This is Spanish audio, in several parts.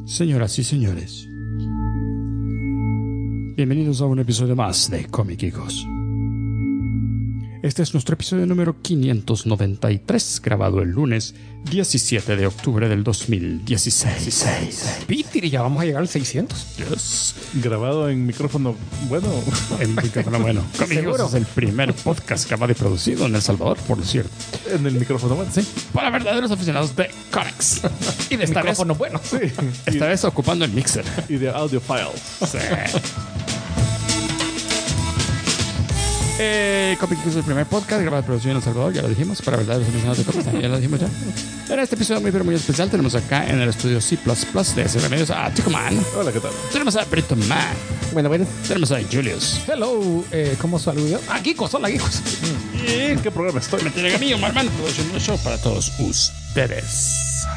Señoras y señores, bienvenidos a un episodio más de Comiquicos. Este es nuestro episodio número 593, grabado el lunes 17 de octubre del 2016. Peter, ya vamos a llegar al 600. Yes. Grabado en micrófono bueno. En micrófono bueno. Comiquicos es el primer podcast grabado y producido en El Salvador, por cierto. En el micrófono bueno. Sí, para verdaderos aficionados de cómics. Y de esta vez, Bueno. Sí. esta vez ocupando el mixer. Y de audio files. Sí. Comiquicos es el primer podcast grabado y producido en El Salvador, ya lo dijimos, para verdaderos aficionados de cómics, ya lo dijimos ya. En este episodio muy pero muy especial tenemos acá en el estudio C++ de Bienvenidos a Tico Man. Hola, ¿qué tal? Tenemos a Brito Man. Bueno. Tenemos a Julius. Hello, ¿cómo saludo? Ah, Geekos, hola Geekos. ¿Y en qué programa estoy? Me tienen a mí, Omar Man, produciendo un show para todos ustedes.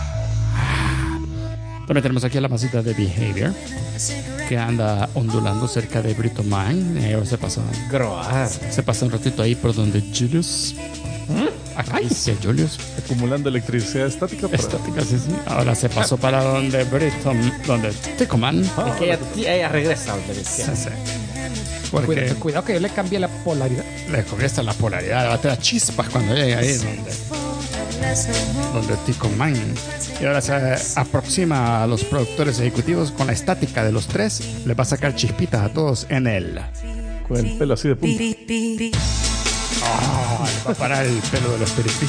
También tenemos aquí a la masita de Behavior, que anda ondulando cerca de Brito Man. Se pasa un ratito ahí por donde Julius. Acá dice Julius. Acumulando electricidad estática. Estática, sí. Ahora se pasó para donde Brito, donde Tico Man. Es que ella regresa donde decía. Sí. Porque Cuidado que yo le cambié la polaridad. le comienza la polaridad, va a tener chispas cuando llegue ahí donde Tico Man. Y ahora se aproxima a los productores ejecutivos con la estática de los tres. Le va a sacar chispitas a todos en él. Con el pelo así de punta. Le va a parar el pelo de los piripis.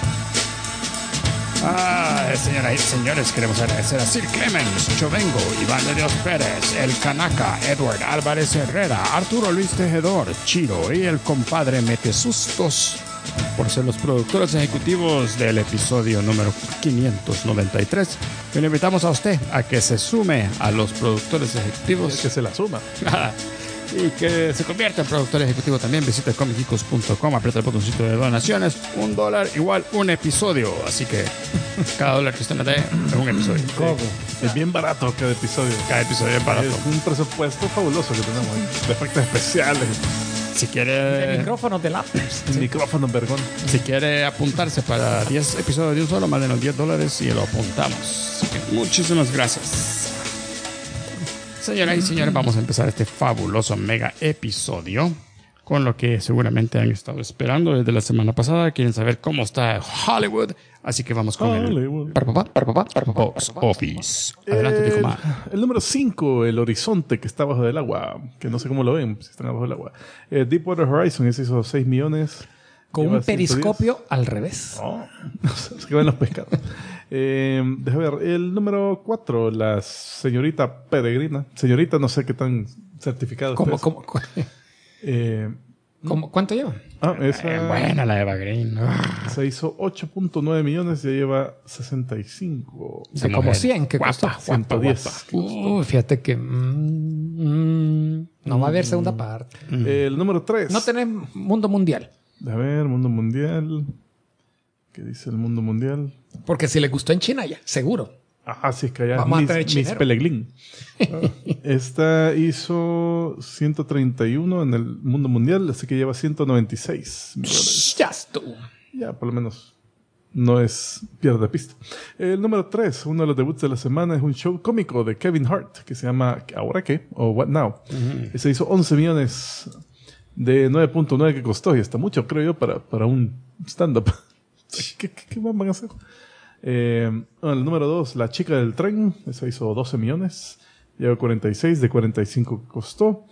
Señoras y señores, queremos agradecer a Sir Clemens, Chovengo, Iván de Dios Pérez, El Canaca, Edward Álvarez Herrera, Arturo Luis Tejedor, Chiro y el compadre Metesustos por ser los productores ejecutivos del episodio número 593. Y le invitamos a usted a que se sume a los productores ejecutivos. Que se la suma. Y que se convierta en productor ejecutivo también. Visita comiquicos.com, aprieta el botoncito de donaciones. $1 igual un episodio. Así que cada dólar que usted me dé es un episodio. ¿Cómo? Es bien barato cada episodio. Cada episodio es barato. Es un presupuesto fabuloso que tenemos ahí. De efectos especiales. Si El quiere, micrófono de lápiz. Micrófono vergón. si quiere apuntarse para 10 episodios de un solo, mándenos $10 y lo apuntamos. Así que muchísimas gracias. Señoras y señores, vamos a empezar este fabuloso mega episodio con lo que seguramente han estado esperando desde la semana pasada. Quieren saber cómo está Hollywood, así que vamos con Hollywood. el Box Office. Adelante, Tico Man. El número 5, El Horizonte, que está bajo del agua. Que no sé cómo lo ven, si están abajo del agua. Deepwater Horizon, ese hizo 6 millones. Con Lleva un periscopio al revés. Oh, se quedan los pescados. Déjame ver. El número 4, la señorita peregrina. Señorita, no sé qué tan certificado ¿Cómo, esté. ¿Cuánto lleva? Esa Buena la Eva Green. se hizo 8.9 millones y ya lleva 65. De como 100 que costó. 110. Fíjate que no va a haber segunda parte. El número 3. No tenés mundo mundial. A ver, Mundo Mundial. ¿Qué dice el Mundo Mundial? Porque si le gustó en China ya, seguro. Ajá, sí, es que allá Vamos a Miss, tener Miss chinero. Pelegrín. Esta hizo 131 en el mundo mundial, así que lleva 196 millones. Ya estuvo. Ya, por lo menos no es pierde pista. El número 3, uno de los debuts de la semana, es un show cómico de Kevin Hart que se llama ¿Ahora qué? O What Now. Ese hizo 11 millones de 9.9 que costó y está mucho, creo yo, para un stand-up. ¿Qué más van a hacer? El número 2, La chica del tren. Esa hizo 12 millones. Lleva 46 de 45 que costó.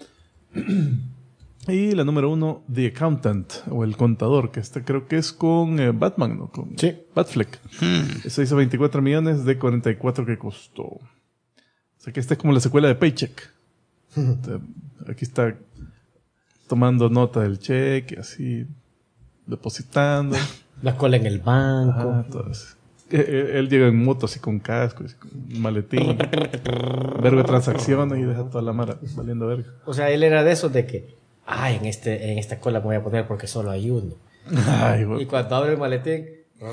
Y la número 1, The Accountant, o El Contador, que esta creo que es con Batman, ¿no? Con Batfleck. Esa hizo 24 millones de 44 que costó. O sea que esta es como la secuela de Paycheck. Aquí está tomando nota del cheque, así, depositando. La cola en el banco. Todo eso. Él llega en moto así con casco, así, con un maletín, vergo de transacciones y deja toda la mara valiendo verga. O sea, él era de esos de que, en esta cola me voy a poner porque solo hay uno. Ay, Y güey. cuando abre el maletín,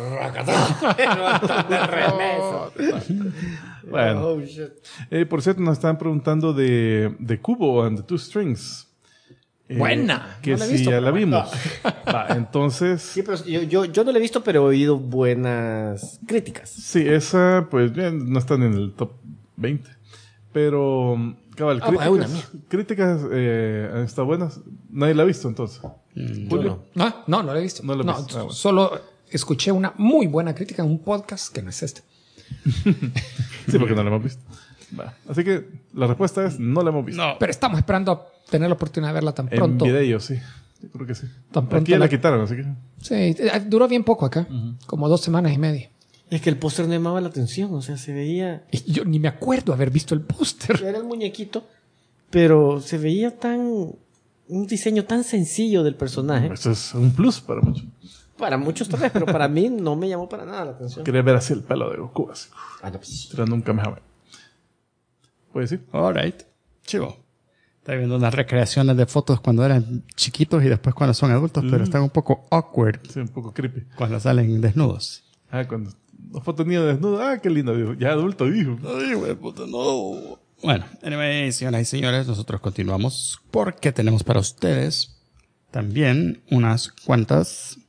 Bueno. Oh, shit. Por cierto, nos estaban preguntando de Kubo and the Two Strings. Buena. Que No la he si visto, ya pero la buena. vimos. Entonces, Sí, pero yo no lo he visto, pero he oído buenas críticas. sí, esa, pues bien, no están en el top 20. Pero, cabal, críticas han estado buenas. Nadie la ha visto, entonces. Julio. No lo he visto. No lo he visto. Bueno. Solo escuché una muy buena crítica en un podcast que no es este. Sí, porque no la hemos visto. Va. Así que la respuesta es no la hemos visto. No. Pero estamos esperando a tener la oportunidad de verla tan pronto. En video, sí. Yo creo que sí. Tan pronto Aquí ya la quitaron, así que... Sí, duró bien poco acá. Como 2 semanas y media. Es que el póster no llamaba la atención, o sea, se veía... Y yo ni me acuerdo haber visto el póster. Era el muñequito, pero se veía un diseño tan sencillo del personaje. Eso es un plus para muchos. Para muchos tal vez, pero para mí no me llamó para nada la atención. Quería ver así el pelo de Goku, así. Ah, no, pues. Tirando un Kamehameha. ¿Puedes decir? Alright. Chivo. Está viendo unas recreaciones de fotos cuando eran chiquitos y después cuando son adultos, pero están un poco awkward Sí, un poco creepy. cuando salen desnudos. Cuando una foto niño desnudo. qué lindo, dijo. Ya adulto, dijo. Ay, güey, puta, no. Bueno, anyway, señoras y señores, nosotros continuamos porque tenemos para ustedes también unas cuantas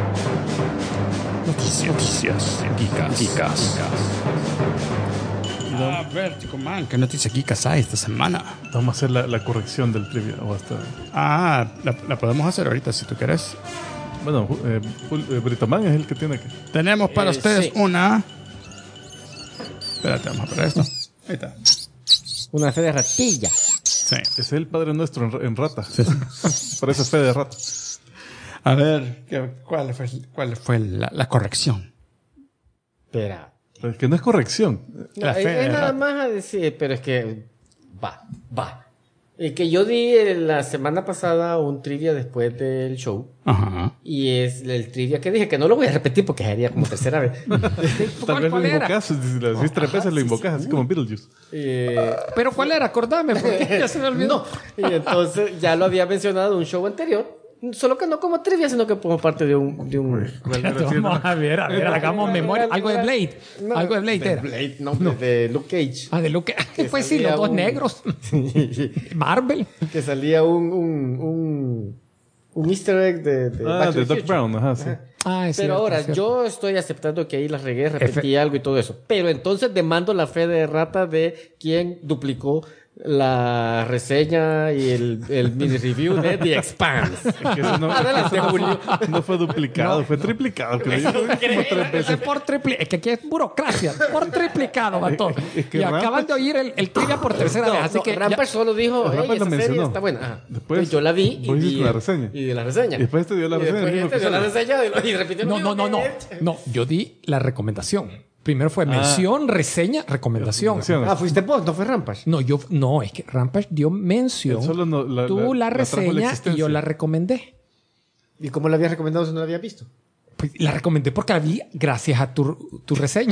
noticias geekas. A ver, chico, man, ¿qué noticias geekas hay esta semana? Vamos a hacer la corrección del trivia. O hasta... La podemos hacer ahorita si tú quieres. Bueno, Britoman es el que tiene que... Tenemos para ustedes sí. una... Espérate, vamos a poner esto. Ahí está. Una fe de ratilla. Sí. Es el Padre Nuestro en rata. Parece fe de rata. A ver, ¿cuál fue la corrección? Espera. Pero es que no es corrección. No, La fe de es nada rata. más a decir, pero es que va. Que yo di la semana pasada un trivia después del show. Ajá. Y es el trivia que dije, que no lo voy a repetir porque sería como tercera vez. Tal vez lo ¿Cuál era? invocas. Si lo decís 3 veces, lo invocas. Así como Beetlejuice. Pero ¿cuál era? Acordame, porque ya se me olvidó. No. Y entonces ya lo había mencionado en un show anterior. Solo que no como trivia, sino que como parte de un... Espérate, vamos a ver, hagamos memoria. Algo de Blade. No, Algo de Blade era. Blade, no, de Luke Cage. Ah, de Luke. Pues sí, salía los dos un- negros. Marvel. Que salía un easter egg de Back to De the Doc Future. Brown. Ajá, sí. Ah, es Pero cierto, ahora, es cierto. yo estoy aceptando que ahí la regué, repetí algo y todo eso. Pero entonces demando la fe de rata de quien duplicó la reseña y el mini review de The Expanse. Que eso no, Adelante, Julio. no fue duplicado, fue triplicado. Creo yo. Como 3 veces. Es por es que aquí es burocracia. Por triplicado, vato. Es que Y Rampage- acaban de oír el trivia por tercera vez. Así que ya- Rampage solo dijo, Rampage hey, lo esa serie mencionó. está buena. Ajá. Después, Pues yo la vi vos hiciste di la reseña. Y de la reseña. Y después te dio la Y reseña. después el mismo dio la episodio. reseña y repitió lo No, mismo no. que él. No, yo di la recomendación. Primero fue mención, reseña, recomendación. Recomendaciones. Ah, fuiste vos, no fue Rampage. No, es que Rampage dio mención. Él solo no- Tú la trajo la reseña y existencia. yo la recomendé. ¿Y cómo la habías recomendado si no la habías visto? Pues la recomendé porque la vi gracias a tu reseña.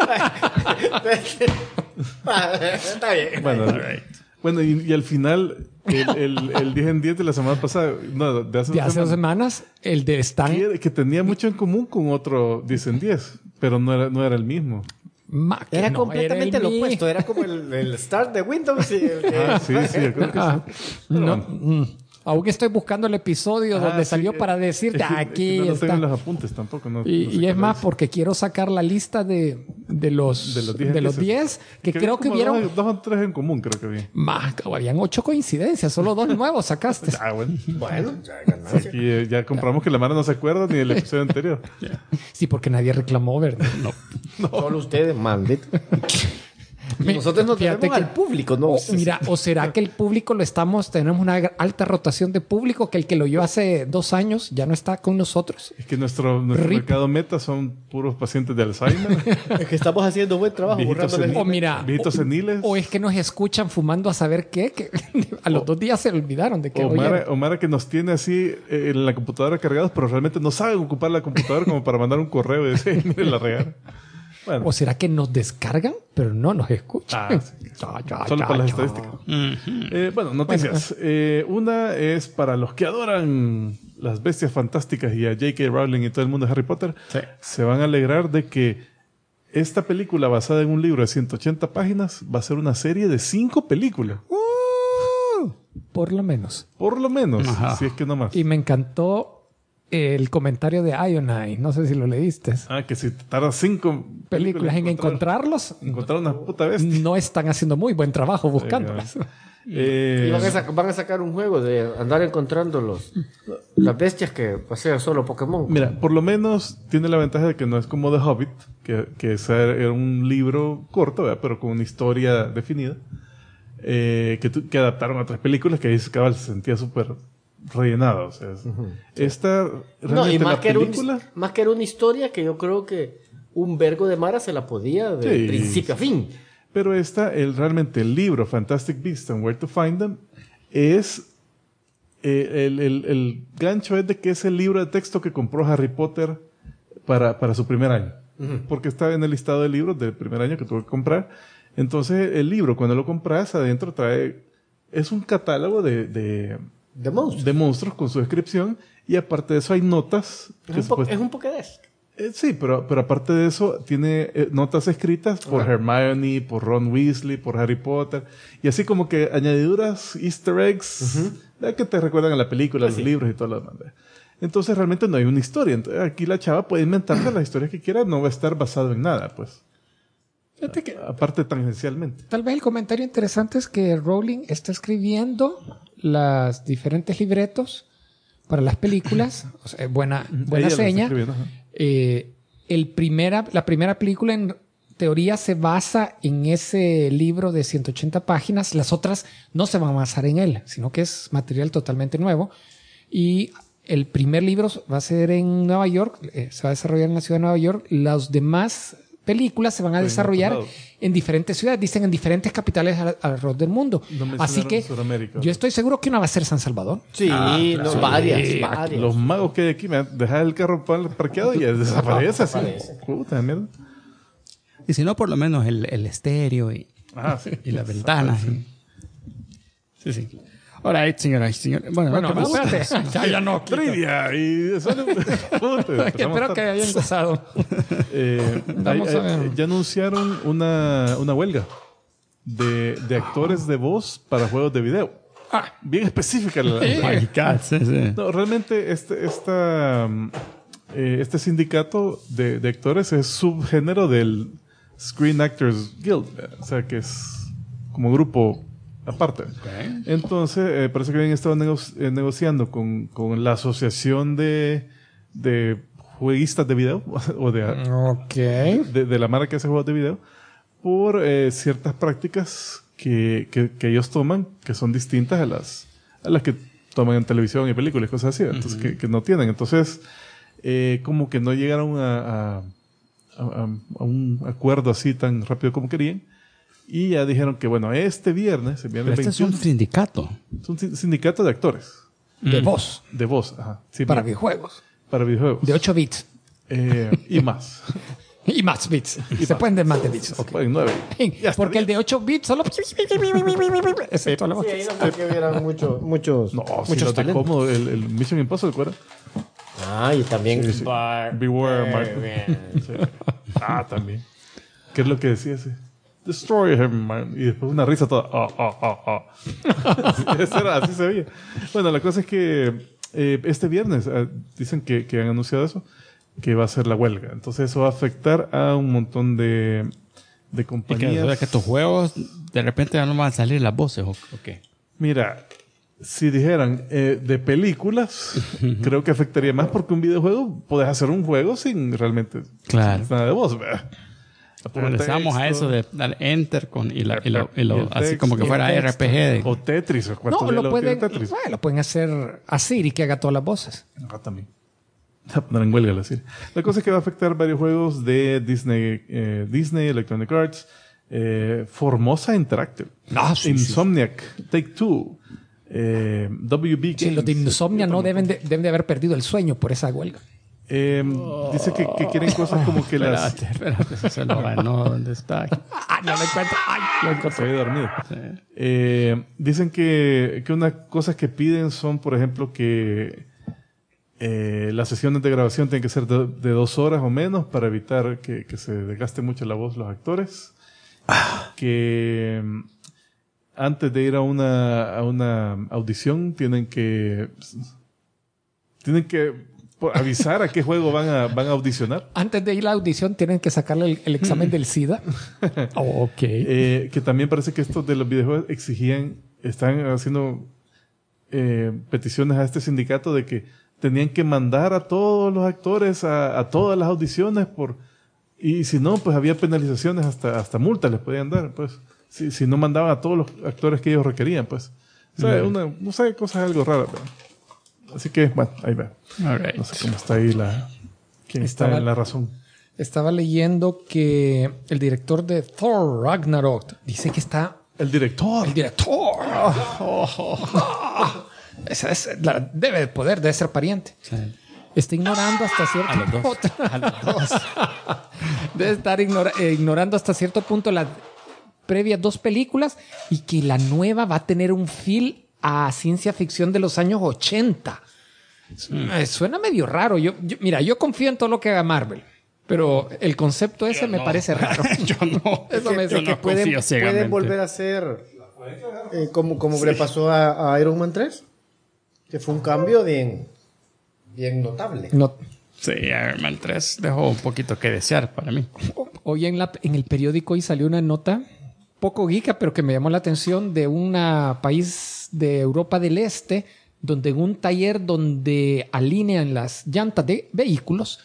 Está bien. Bueno, y al final, el 10 en 10 de la semana pasada, no, de hace De 2 hace 2 semanas, semanas, el de Stan. que tenía mucho en común con otro 10 en 10, pero no era el mismo. Era No, completamente era lo el opuesto. Era como el start de Windows y el que... Sí, yo creo que Ah, sí. no, aún estoy buscando el episodio donde Sí, salió para decirte es que aquí no lo está. tengo en los apuntes tampoco. No Y sé qué es más, dice. porque quiero sacar la lista de los 10 que creo que vieron vieron. 2 o 3 en común, creo que vi. Más, habían 8 coincidencias, solo 2 nuevos sacaste. Ah, bueno. Bueno, ya ganaste. Aquí ya compramos que la Mara no se acuerda ni del episodio anterior. Sí, porque nadie reclamó, ¿verdad? No. Solo ustedes, maldito. Nosotros nos Fíjate debemos que- al público, ¿no? Mira, o será que el público tenemos una alta rotación de público, que el que lo oyó hace 2 años ya no está con nosotros. Es que nuestro Rip. mercado meta son puros pacientes de Alzheimer, Es que estamos haciendo buen trabajo Viejitos borrándoles. O mira, viejitos seniles. o es que nos escuchan fumando a saber qué, que a los 2 días se olvidaron de que O Mara que nos tiene así en la computadora cargados, pero realmente no saben ocupar la computadora como para mandar un correo y decir, mire, la regaron. Bueno, ¿O será que nos descargan, pero no nos escuchan? sí. Solo para las estadísticas. Bueno, noticias. Una es para los que adoran las bestias fantásticas y a J.K. Rowling y todo el mundo de Harry Potter. Sí. Se van a alegrar de que esta película basada en un libro de 180 páginas va a ser una serie de 5 películas. Por lo menos. Por lo menos, Ajá. si es que no más. Y me encantó el comentario de Ionine. No sé si lo leíste. Que si tarda 5 Películas en encontrarlos. Encontrar una puta bestia. No están haciendo muy buen trabajo buscándolas. Y van a sacar un juego de andar encontrando las bestias que pasean solo Pokémon. Mira, por lo menos tiene la ventaja de que no es como The Hobbit, que era un libro corto, ¿verdad? Pero con una historia definida, que adaptaron a otras películas que ahí se sentía súper rellenado. O sea, esta realmente y más la que, película... más que era una historia que yo creo que un vergo de Mara se la podía de principio a fin. Pero realmente el libro Fantastic Beasts and Where to Find Them es... el gancho es de que es el libro de texto que compró Harry Potter para su primer año. Porque está en el listado de libros del primer año que tuvo que comprar. Entonces, el libro, cuando lo compras, adentro es un catálogo de monstruos con su descripción. Y aparte de eso, hay notas. Es un Pokédex. Sí, pero aparte de eso, tiene notas escritas por Hermione, por Ron Weasley, por Harry Potter. Y así como que añadiduras, easter eggs, que te recuerdan a la película, los libros y todo lo demás. Entonces realmente no hay una historia. Entonces, aquí la chava puede inventarse las historias que quiera, no va a estar basado en nada, pues. Fíjate que aparte tangencialmente. Tal vez el comentario interesante es que Rowling está escribiendo las diferentes libretos para las películas. O sea, buena seña. La primera película en teoría se basa en ese libro de 180 páginas. Las otras no se van a basar en él, sino que es material totalmente nuevo. Y el primer libro va a ser en Nueva York, se va a desarrollar en la ciudad de Nueva York. Las demás películas se van a desarrollar en diferentes ciudades, dicen en diferentes capitales alrededor del mundo. Así que yo estoy seguro que una va a ser San Salvador. Sí, varias. Los magos que hay aquí, me dejan el carro parqueado y desaparece así. Puta mierda. Y si no, por lo menos el estéreo y las ventanas. Sí. Ahora, señora. Bueno, espérate. ya no. Trivia y espero que hayan gozado. Ya anunciaron una huelga de actores de voz para juegos de video. Bien específica la No, realmente este sindicato de actores es subgénero del Screen Actors Guild, o sea que es como grupo aparte. Entonces, parece que habían estado negociando con la asociación de jueguistas de video o de la marca que hace juegos de video por ciertas prácticas que ellos toman que son distintas a las que toman en televisión y películas y cosas así. Entonces, que no tienen. Entonces, como que no llegaron a un acuerdo así tan rápido como querían. Y ya dijeron que, bueno, este viernes... Pero este es un sindicato. Es un sindicato de actores. De voz. De voz, ajá. Sí, para videojuegos. Para videojuegos. De 8 bits. Y más. Y más bits. Se pueden de más de bits. Se pueden 9. Porque el de 8 bits solo... Excepto la voz. Sí, ahí no creo que hubieran muchos talentos. Cómodo, el Mission Impossible, ¿cuál era? Y también... Beware, Martin. Sí. También. ¿Qué es lo que decía ese? Destroy him, man. Y después una risa toda. Así se veía. Bueno, la cosa es que este viernes dicen que han anunciado eso, que va a ser la huelga. Entonces eso va a afectar a un montón de compañías. ¿Y que tus juegos de repente ya no van a salir las voces o qué? Mira, si dijeran de películas, creo que afectaría más porque un videojuego puedes hacer un juego sin realmente nada de voz, ¿verdad? Regresamos a eso de dar enter así como que fuera RPG. O Tetris. No, lo pueden hacer así y que haga todas las voces. También. A poner en huelga la serie. La cosa es que va a afectar varios juegos de Disney, Electronic Arts, Formosa Interactive, Insomniac, Take-Two, WB Games. Sí, los de Insomnia no deben de haber perdido el sueño por esa huelga. Dice que quieren cosas como que Espérate, se lo ganó. ¿Dónde está? No lo encuentro. Lo encontré. Se había dormido. Sí. Dicen que unas cosas que piden son, por ejemplo, que las sesiones de grabación tienen que ser de 2 horas o menos para evitar que se desgaste mucho la voz los actores. Que antes de ir a una audición tienen que por avisar a qué juego van a audicionar. Antes de ir a la audición tienen que sacarle el examen del SIDA. Ok. Que también parece que estos de los videojuegos están haciendo peticiones a este sindicato de que tenían que mandar a todos los actores a todas las audiciones y si no, pues había penalizaciones, hasta multas les podían dar, pues, si no mandaban a todos los actores que ellos requerían, pues. O sea, no sé, cosas algo raras, pero... Así que, bueno, ahí va. Right. No sé cómo está ahí quién está en la razón. Estaba leyendo que el director de Thor Ragnarok dice que está... El director. Debe ser pariente. Sí. Está ignorando hasta cierto punto. A los dos. Debe estar ignorando hasta cierto punto las previas 2 películas y que la nueva va a tener un feel a ciencia ficción de los años 80. Suena medio raro. Mira, yo confío en todo lo que haga Marvel, pero el concepto ese me parece raro. Yo no. Eso me Yo dice no confío ciegamente. Pueden volver a hacer como le pasó a Iron Man 3, que fue un cambio bien notable. No. Sí, Iron Man 3 dejó un poquito que desear para mí. Hoy en el periódico hoy salió una nota poco geeka, pero que me llamó la atención, de un país de Europa del Este, donde en un taller donde alinean las llantas de vehículos,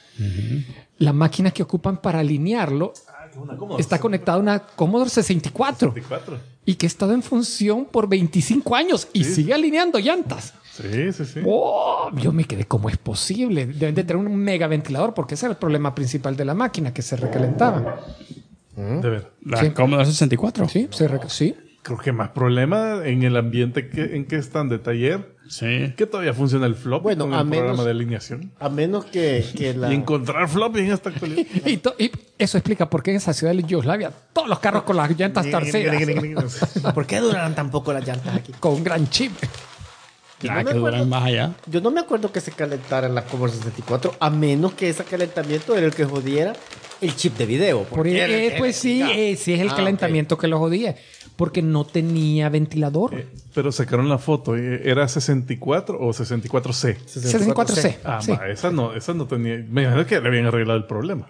la máquina que ocupan para alinearlo está conectada a una Commodore 64. Y que ha estado en función por 25 años y sigue alineando llantas. Sí. Oh, yo me quedé, ¿cómo es posible? Deben de tener un mega ventilador, porque ese era el problema principal de la máquina, que se recalentaba. De ver. La Commodore 64. Sí. Creo que más problema en el ambiente en que están de taller. Sí. Que todavía funciona el flop Bueno, con a el menos- programa de alineación. A menos que la... Y encontrar flop en esta actualidad. Y eso explica por qué en esa ciudad de Yugoslavia todos los carros con las llantas torcidas, ¿Por qué duran tan poco las llantas aquí? con un gran chip. Nada no me que duran acuerdo. más allá. Yo no me acuerdo que se calentaran las Commodore 64, a menos que ese calentamiento era el que jodiera el chip de video. Pues sí, es el calentamiento que lo jodía, porque no tenía ventilador. Pero sacaron la foto. ¿Era 64 o 64C? 64C. Ah, sí. esa no tenía... Me imagino que le habían arreglado el problema.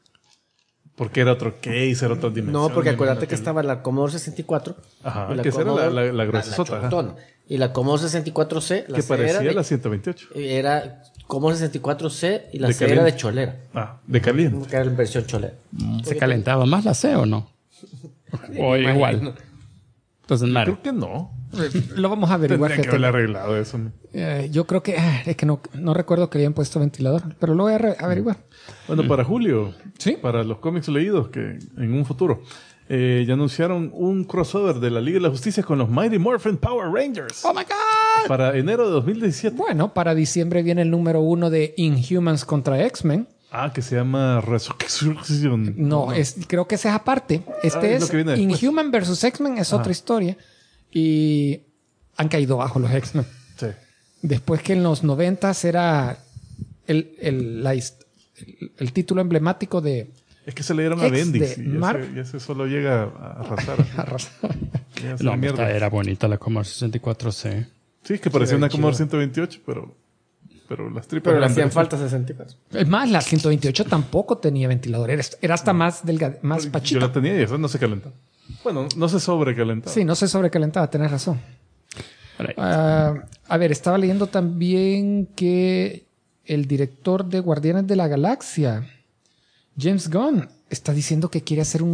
Porque era otro case, era otra dimensión. No, porque me acuérdate imagino que estaba la Commodore 64. Ajá, y que esa era Commodore- la gruesota, ajá. chotona. Y la Commodore 64C, la Que C era parecía de- la 128. Era Commodore 64C y la De C era caliente. de cholera. De caliente. Que era la versión cholera. ¿Se calentaba más la C o no? O igual. Entonces, Mario. Creo que no. Lo vamos a averiguar. Tendría que fíjate. haberle arreglado eso. Yo creo que es que no recuerdo que le habían puesto ventilador, pero lo voy a averiguar. Bueno, para julio, Sí. para los cómics leídos que en un futuro, ya anunciaron un crossover de la Liga de la Justicia con los Mighty Morphin Power Rangers ¡Oh, my God! para enero de 2017. Bueno, para diciembre viene el número 1 de Inhumans contra X-Men. Que se llama Resurrection. No, creo que ese es aparte. es lo que viene después. Inhuman versus X-Men es otra historia. Y han caído bajo los X-Men. Sí. Después que en los 90s era el título emblemático de... Es que se le dieron a Ex Bendis de y Mark. ese solo llega a arrasar. Ya se No, mierda. esta era bonita la Commodore 64C. Sí, es que parecía una Commodore 128, pero las tripas Pero le eran hacían de- falta 64. Es más, la 128 tampoco tenía ventilador. Era hasta más delgada, más Yo pachita. la tenía y esa no se calentaba. Bueno, no se sobrecalentaba. Sí, no se sobrecalentaba, tenés razón. Right. A ver, estaba leyendo también que el director de Guardianes de la Galaxia, James Gunn, está diciendo que quiere hacer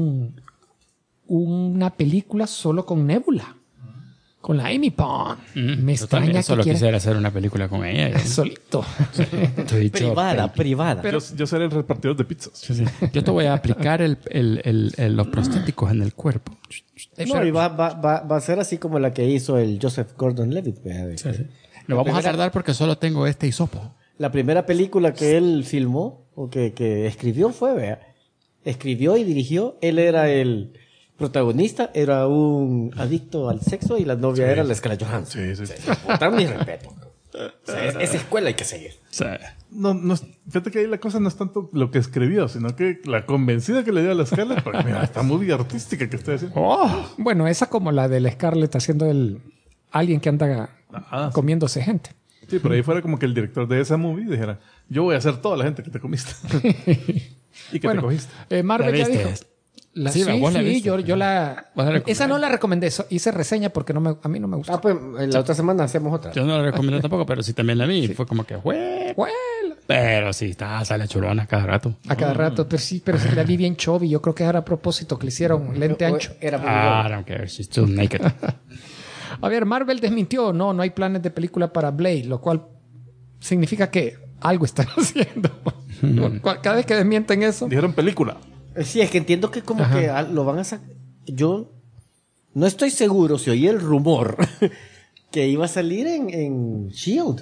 una película solo con Nebula. Con la Amy Pond. Me Yo también extraña solo que quiera quisiera hacer una película con ella. solito. Te he dicho, Privada. Yo seré el repartidor de pizzas. sí, sí. Yo te voy a aplicar los prostéticos en el cuerpo. No, y va a ser así como la que hizo el Joseph Gordon-Levitt. vea, Lo vamos a tardar porque solo tengo este hisopo. La primera película que él filmó o que escribió fue, vea. Escribió y dirigió. Él era el protagonista, era un adicto al sexo y la novia era la Scarlett Johansson. Sí. Dar mi respeto. O sea, esa escuela hay que seguir. Sí. Fíjate que ahí la cosa no es tanto lo que escribió, sino que la convencida que le dio a la Scarlett, porque mira, está muy artística que estoy haciendo. Bueno, esa como la del Scarlett haciendo alguien que anda comiéndose gente. Sí, por ahí fuera como que el director de esa movie dijera, yo voy a hacer toda la gente que te comiste. Y que te cogiste. Marvel ¿La ya viste? dijo. Sí, vos la viste. yo la... ¿Vas a recomendar? Esa no la recomendé. Hice reseña porque a mí no me gustó. Ah, pues la otra semana hacemos otra. Yo no la recomiendo tampoco, pero sí también la vi. Fue como que, "Jue-". Well, Pero sí, sale chulona cada rato. a cada rato. Pero sí la vi bien chubby. Yo creo que era a propósito que le hicieron lente ancho. Era muy I don't care, she's still naked. A ver, Marvel desmintió. No hay planes de película para Blade, lo cual significa que algo están haciendo. Cada vez que desmienten eso... Dijeron película. Sí, es que entiendo que como que lo van a sacar. Yo no estoy seguro si oí el rumor que iba a salir en S.H.I.E.L.D.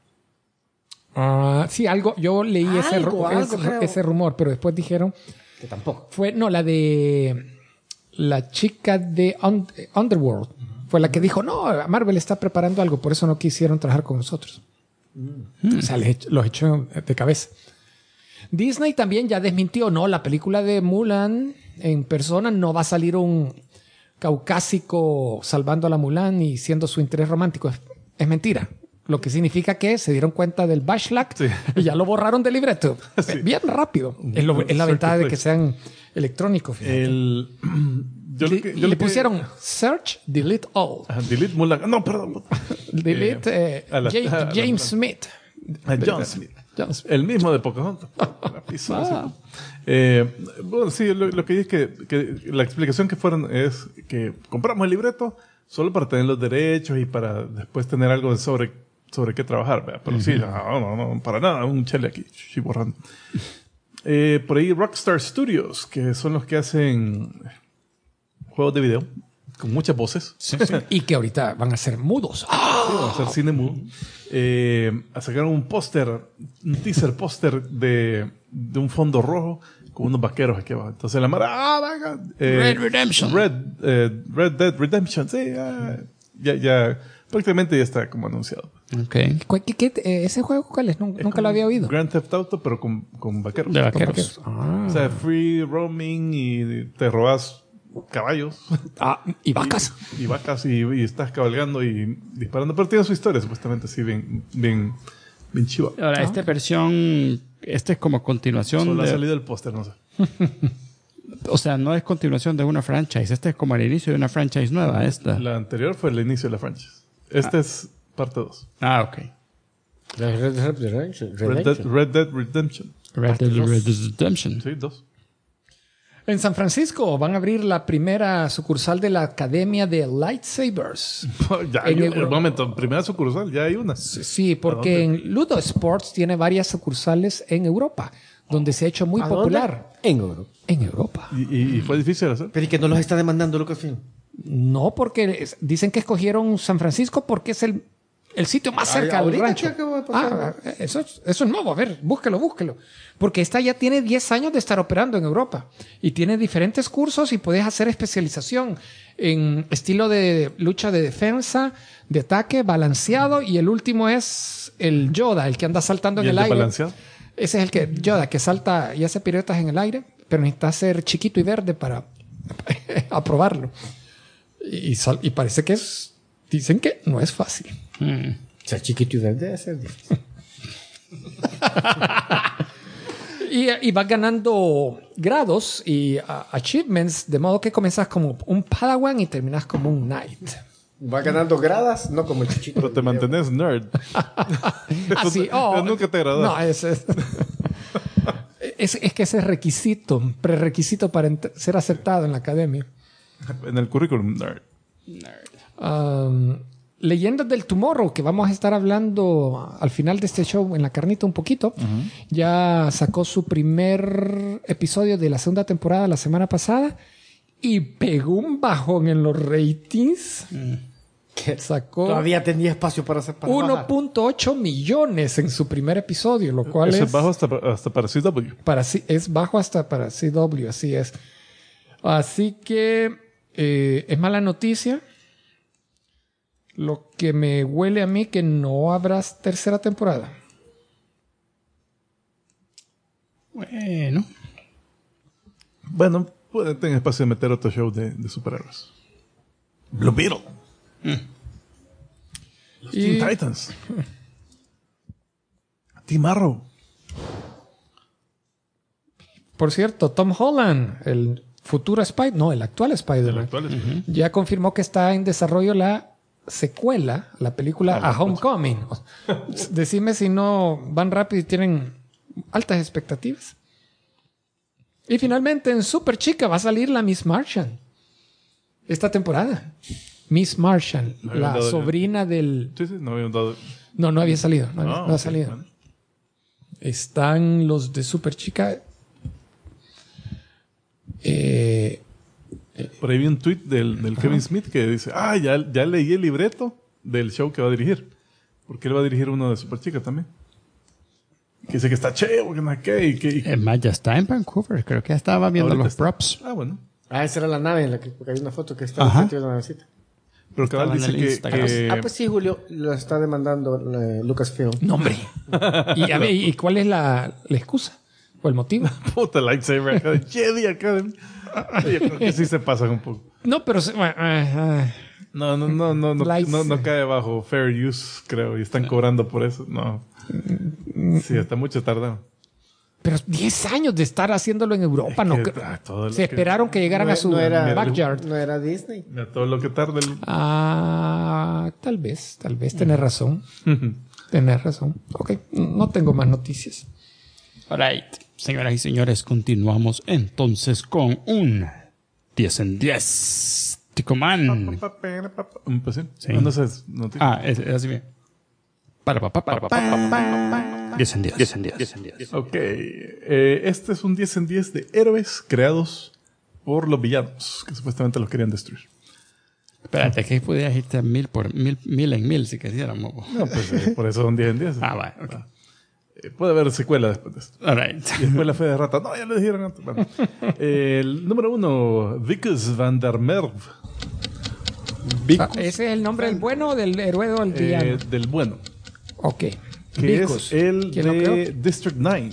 Sí, algo. Yo leí Algo, ese rumor, pero después dijeron... Que tampoco. La de la chica de Underworld. Fue la que dijo, no, Marvel está preparando algo, por eso no quisieron trabajar con nosotros. O sea, los echó de cabeza. Disney también ya desmintió, no, la película de Mulan en persona no va a salir un caucásico salvando a la Mulan y siendo su interés romántico. Es mentira. Lo que significa que se dieron cuenta del backlash y ya lo borraron del libreto. Sí. Bien rápido. Es la ventaja de que sean electrónicos. Le pusieron search, delete all. Delete Mulan. No, perdón. Delete James Smith. John Smith. El mismo de Pocahontas. Bueno, sí, lo que dije es que la explicación que fueron es que compramos el libreto solo para tener los derechos y para después tener algo sobre qué trabajar, ¿verdad? Pero sí, no, para nada, un chale aquí, borrando. Por ahí Rockstar Studios, que son los que hacen juegos de video con muchas voces. Sí. Y que ahorita van a ser mudos. Sí, van a hacer cine mudo. Sacaron un teaser póster de un fondo rojo con unos vaqueros aquí abajo. Entonces la mara, Red Redemption. Red Dead Redemption, sí, ya prácticamente ya está como anunciado. Okay. ¿Ese juego cuál es? Nunca lo había oído. Grand Theft Auto, pero con vaqueros. De vaqueros. O sea, free roaming y te robas caballos. Y vacas. Y vacas y estás cabalgando y disparando. Pero tiene su historia, supuestamente, sí, bien chiva. Ahora, esta versión, es como continuación Solo ha salido el póster, no sé. O sea, no es continuación de una franchise. Este es como el inicio de una franchise nueva. La anterior fue el inicio de la franchise. Esta es parte 2. Ok. Red Dead Redemption. Red Dead Redemption. Sí, 2. En San Francisco van a abrir la primera sucursal de la Academia de Lightsabers. Un momento, primera sucursal, ya hay una. Sí, porque en Ludo Sports tiene varias sucursales en Europa, donde se ha hecho muy popular. ¿Dónde? En Europa. En Europa. ¿Y fue difícil hacer? Pero ¿y que no los está demandando Lucasfilm? No, porque dicen que escogieron San Francisco porque es el sitio más cerca del rancho. Eso es nuevo. A ver, búsquelo. Porque esta ya tiene 10 años de estar operando en Europa. Y tiene diferentes cursos y puedes hacer especialización en estilo de lucha de defensa, de ataque, balanceado. Y el último es el Yoda, el que anda saltando en el aire. ¿Balanceado? Ese es el Yoda, que salta y hace piruetas en el aire, pero necesita ser chiquito y verde para aprobarlo. Y parece que dicen que no es fácil. Ser chiquito y verde debe ser difícil. Y vas ganando grados y achievements, de modo que comienzas como un Padawan y terminas como un Knight. Va ganando gradas, no como el chichito. Pero te mantenés nerd. Así, nunca te agradó. No, es que ese es prerequisito para ser aceptado en la academia. En el currículum, nerd. Leyendas del Tomorrow, que vamos a estar hablando al final de este show en la carnita un poquito. Ya sacó su primer episodio de la segunda temporada la semana pasada y pegó un bajón en los ratings. Que sacó todavía tenía espacio para hacer 1.8 millones en su primer episodio, lo cual es bajo hasta para CW. Es bajo hasta para CW, así es. Así que es mala noticia. Lo que me huele a mí que no habrá tercera temporada. Bueno, pueden tener espacio de meter otro show de superhéroes. Blue Beetle. Los Teen Titans. Tim Arrow. Por cierto, Tom Holland, el futuro Spider-Man, no, el actual Spider-Man, ya confirmó que está en desarrollo la secuela, la película A Homecoming. Decime si no van rápido y tienen altas expectativas. Y finalmente en Super Chica va a salir la Miss Martian esta temporada. Miss Martian, la sobrina del... Sí, no habían dado... No había salido. No ha salido. Bueno. Están los de Super Chica. Por ahí vi un tweet del Kevin Smith que dice, ya leí el libreto del show que va a dirigir. Porque él va a dirigir uno de Super Chica también. Que dice que está chévere, que no sé qué. Es más, ya está en Vancouver. Creo que ya estaba viendo Ahorita los props. Bueno. Esa era la nave en la que porque hay una foto que está metido en la navecita. Pero cabal dice que... pues sí, Julio, lo está demandando Lucasfilm. No, hombre. ¿Y cuál es la excusa? ¿O el motivo? Puta lightsaber acá de Jedi Academy. Yo creo que sí se pasan un poco. No, pero... No cae bajo fair use, creo. Y están cobrando por eso. No. Sí, está mucho tardado. Pero 10 años de estar haciéndolo en Europa. Se esperaron que llegaran a su backyard. No era Disney. Mira, todo lo que tarde. Tal vez. Tenés razón. Tenés razón. Ok, no tengo más noticias. Alright, señoras y señores, continuamos entonces con un 10 en 10. Ticoman. Pues sí. Sí. No sé, noticia. Es así bien. 10 en 10. 10 en 10. 10 en 10. Ok. Este es un 10 en 10 de héroes creados por los villanos, que supuestamente los querían destruir. Espérate, que podías irte a 1000 por 1000 en 1000 si quisiéramos. No, pues por eso son 10 en 10. Vale, ok. Puede haber secuela después de esto. Alright. Y después la fe de rata. No, ya lo dijeron antes. Bueno. El número 1, Vickers van der Merwe. ¿Ese es el nombre del bueno o del héroe o del villano? Del bueno. Ok. Que Vicus. es el ¿Quién lo de creó? District 9.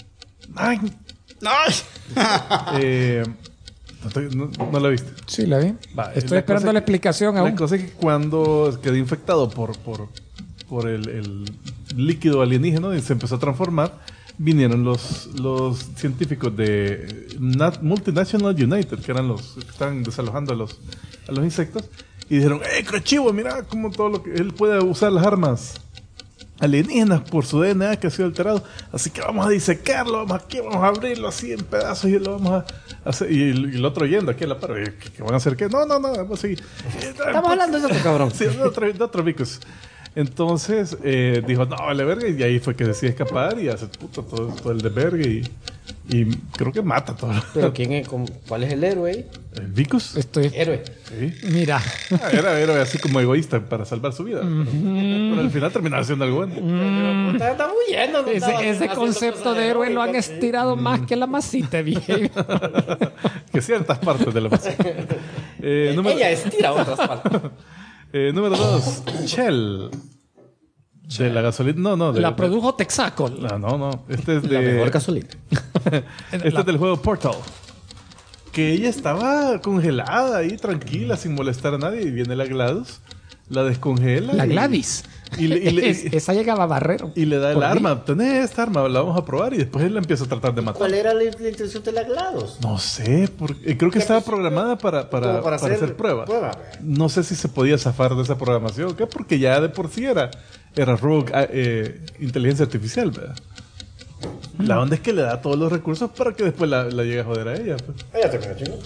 No la viste. Sí, la vi. Va, Estoy esperando la explicación aún. La cosa es que cuando quedó infectado por el líquido alienígena y se empezó a transformar, vinieron los científicos de Multinational United, que eran los que estaban desalojando a los insectos, y dijeron, qué chivo, mira cómo todo lo que él puede usar las armas alienígenas por su DNA que ha sido alterado, así que vamos a disecarlo, vamos a abrirlo así en pedazos y lo vamos a hacer. Y el otro yendo aquí a la par, ¿qué van a hacer? ¿Qué? No, vamos a seguir. Estamos hablando de otro cabrón. Sí, de otro Vicus. Entonces dijo, no, vale verga, y ahí fue que decide escapar y hace todo el de verga y creo que mata todo. Pero ¿cuál es el héroe ahí? ¿El Vicus? Héroe. Sí. Mira. Era héroe así como egoísta para salvar su vida. Pero al final terminaba siendo algo bueno. Está huyendo. ¿No? Ese concepto de héroe lo han estirado más que la masita, viejo. Que ciertas partes de la masita. Ella estira otras partes. Número 2, Shell. De la gasolina. No. La produjo Texaco. No. Este es de... La mejor gasolina. Este es del juego Portal. Que ella estaba congelada ahí, tranquila, sin molestar a nadie. Y viene la GLaDOS, la descongela. La Gladys. Esa llegaba a Barrero. Y le da el arma. Tenés esta arma, la vamos a probar. Y después él la empieza a tratar de matar. ¿Cuál era la intención de la GLaDOS? No sé, creo que estaba programada para hacer pruebas. No sé si se podía zafar de esa programación. ¿Qué? Porque ya de por sí era rogue inteligencia artificial, ¿verdad? La onda es que le da todos los recursos para que después la llegue a joder a ella. Pues. Ella terminó chingón.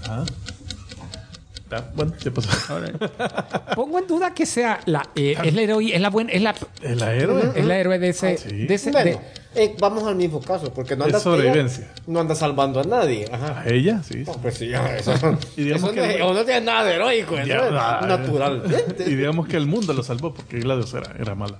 Bueno, ya pasó. Pongo en duda que sea es la heroína, es la buena, ¿Es la héroe? es la héroe de ese, Sí. de ese Bueno, vamos al mismo caso, porque no anda, Es sobrevivencia. no anda salvando a nadie. Ajá. ¿A ella? Sí. No, pues sí, eso, Y digamos eso que- no tiene nada de heroico, eso Ya, es natural. Y digamos que el mundo lo salvó porque GLaDOS era mala.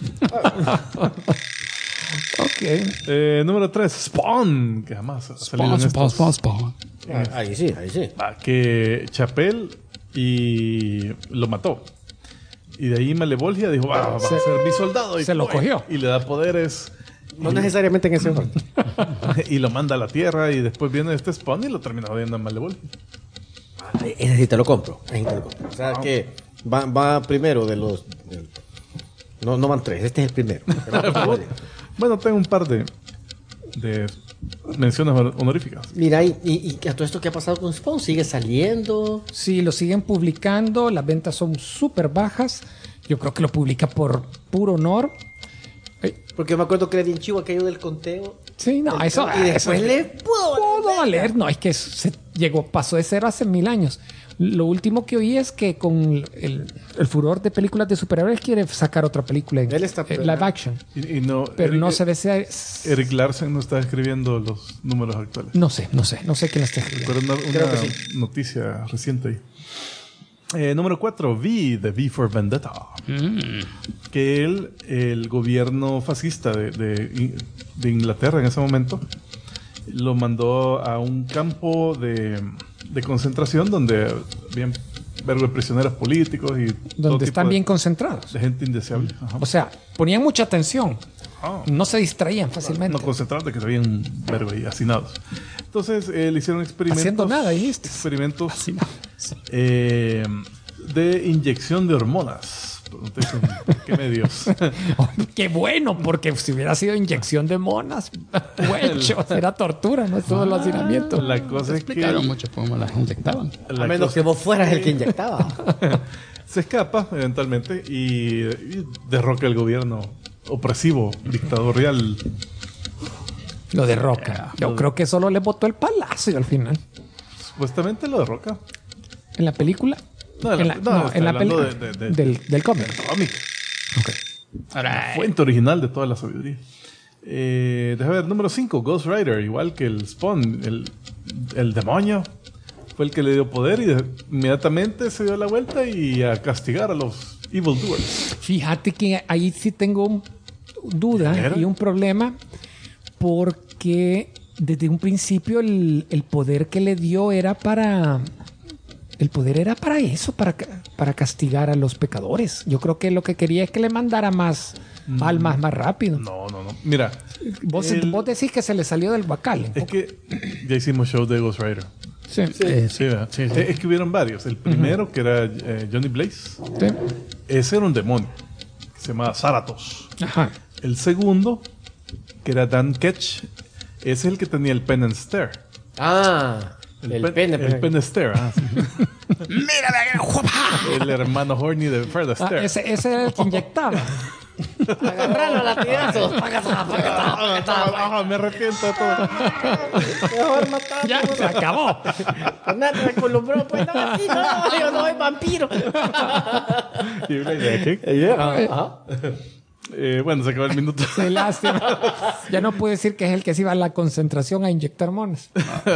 Ok. Número 3, Spawn. Que jamás ha salido en estos. Spawn. Ahí sí. Que Chapel y lo mató. Y de ahí Malevolgia dijo, va a ser mi soldado. Y se lo cogió. Y le da poderes. No necesariamente en ese orden. Y lo manda a la tierra. Y después viene este Spawn y lo termina jodiendo a Malevolgia. Ese sí te lo compro. O sea que va primero de los... No van tres, este es el primero. Bueno, tengo un par de menciones honoríficas. Mira, y a todo esto que ha pasado con Spawn, ¿sigue saliendo? Sí, lo siguen publicando, las ventas son súper bajas. Yo creo que lo publica por puro honor. Porque yo me acuerdo que era bien chivo aquello del conteo. Sí, no, eso... Y después le pudo valer. No, es que pasó de cero hace 1000 años. Lo último que oí es que con el furor de películas de superhéroes quiere sacar otra película en Él está live action. Y no, Pero no se ve... Eric Larsen no está escribiendo los números actuales. No sé quién la está escribiendo. Pero una noticia reciente ahí. Número 4, V, de V for Vendetta. Que el gobierno fascista de Inglaterra en ese momento lo mandó a un campo de concentración donde habían vergo de prisioneros políticos y donde están bien concentrados. De gente indeseable. Ajá. O sea, ponían mucha atención. Ah. No se distraían fácilmente. No concentrados de que habían vergo ahí hacinados. Entonces le hicieron experimentos. Haciendo nada, dijiste. Experimentos de inyección de hormonas. ¿Qué medios? Oh, qué bueno, porque si hubiera sido inyección de monas, era tortura, no es todo el hacinamiento. La cosa es que Explicaron mucho cómo las inyectaban. A menos que vos fueras el que inyectaba. Se escapa eventualmente y derroca el gobierno opresivo, dictatorial. Lo derroca. Yo creo que solo le botó el palacio al final. Supuestamente lo derroca. ¿En la película? No, en la película del cómic. Cómic. Okay. La fuente original de toda la sabiduría. Déjame ver, número 5, Ghost Rider, igual que el Spawn, el demonio, fue el que le dio poder y inmediatamente se dio la vuelta y a castigar a los evildoers. Fíjate que ahí sí tengo duda y un problema, porque desde un principio el poder que le dio era para... El poder era para eso, para castigar a los pecadores. Yo creo que lo que quería es que le mandara más almas más rápido. No. Mira. Vos decís que se le salió del bacal. Es que ya hicimos show de Ghost Rider. Sí. ¿Verdad? Sí. Es que hubieron varios. El primero, que era Johnny Blaze. Sí. Ese era un demonio. Que se llamaba Zaratos. Ajá. El segundo, que era Dan Ketch. Ese es el que tenía el Pen and Stare. Ah... El pene. El Pen and Stare. Sí. ¡Mira! El hermano Horny de Fred Astaire. Ese era el que inyectaba. Agarrarlo a latigazos. Me arrepiento de todo. Mejor matarlo. Ya, se acabó. Pues nada, me columbró. Pues no, sí, no, yo soy vampiro. Y Blaze, bueno, se acabó el minuto. Sí, lástima. Ya no puedo decir que es el que se iba a la concentración a inyectar monas.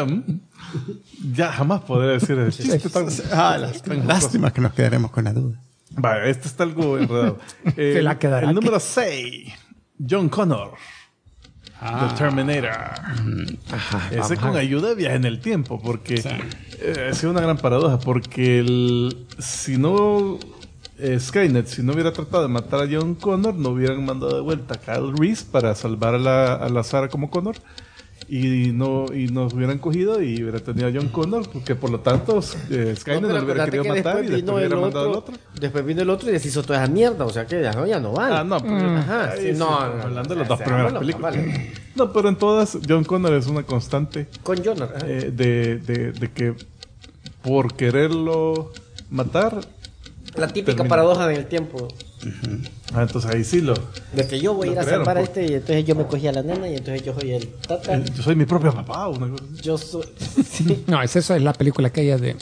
Ya jamás podré decir el chiste tan... Lástima que nos quedaremos con la duda. Vale, este está algo enredado. Se la quedará. El número 6. John Connor. The Terminator. Ese con ayuda de viaje en el tiempo. Porque ha sido una gran paradoja. Porque si no... Skynet, si no hubiera tratado de matar a John Connor, no hubieran mandado de vuelta a Kyle Reese para salvar a la Sarah como Connor y nos hubieran cogido y hubiera tenido a John Connor, porque por lo tanto Skynet no lo hubiera querido matar y después hubiera mandado al otro. Después vino el otro y deshizo toda esa mierda, o sea que ya no vale. Ah, no, pero Ajá, sí, no, hablando de las dos primeras películas. Vale. No, pero en todas John Connor es una constante Con Jonah. de que por quererlo matar. La típica Termina. paradoja del tiempo. Entonces ahí sí De que yo voy a ir a crearon, salvar a pues. este y entonces yo me cogí a la nena y entonces yo soy el tata. yo soy mi propio papá, una cosa así. Yo soy... Sí. No, eso es la película aquella de...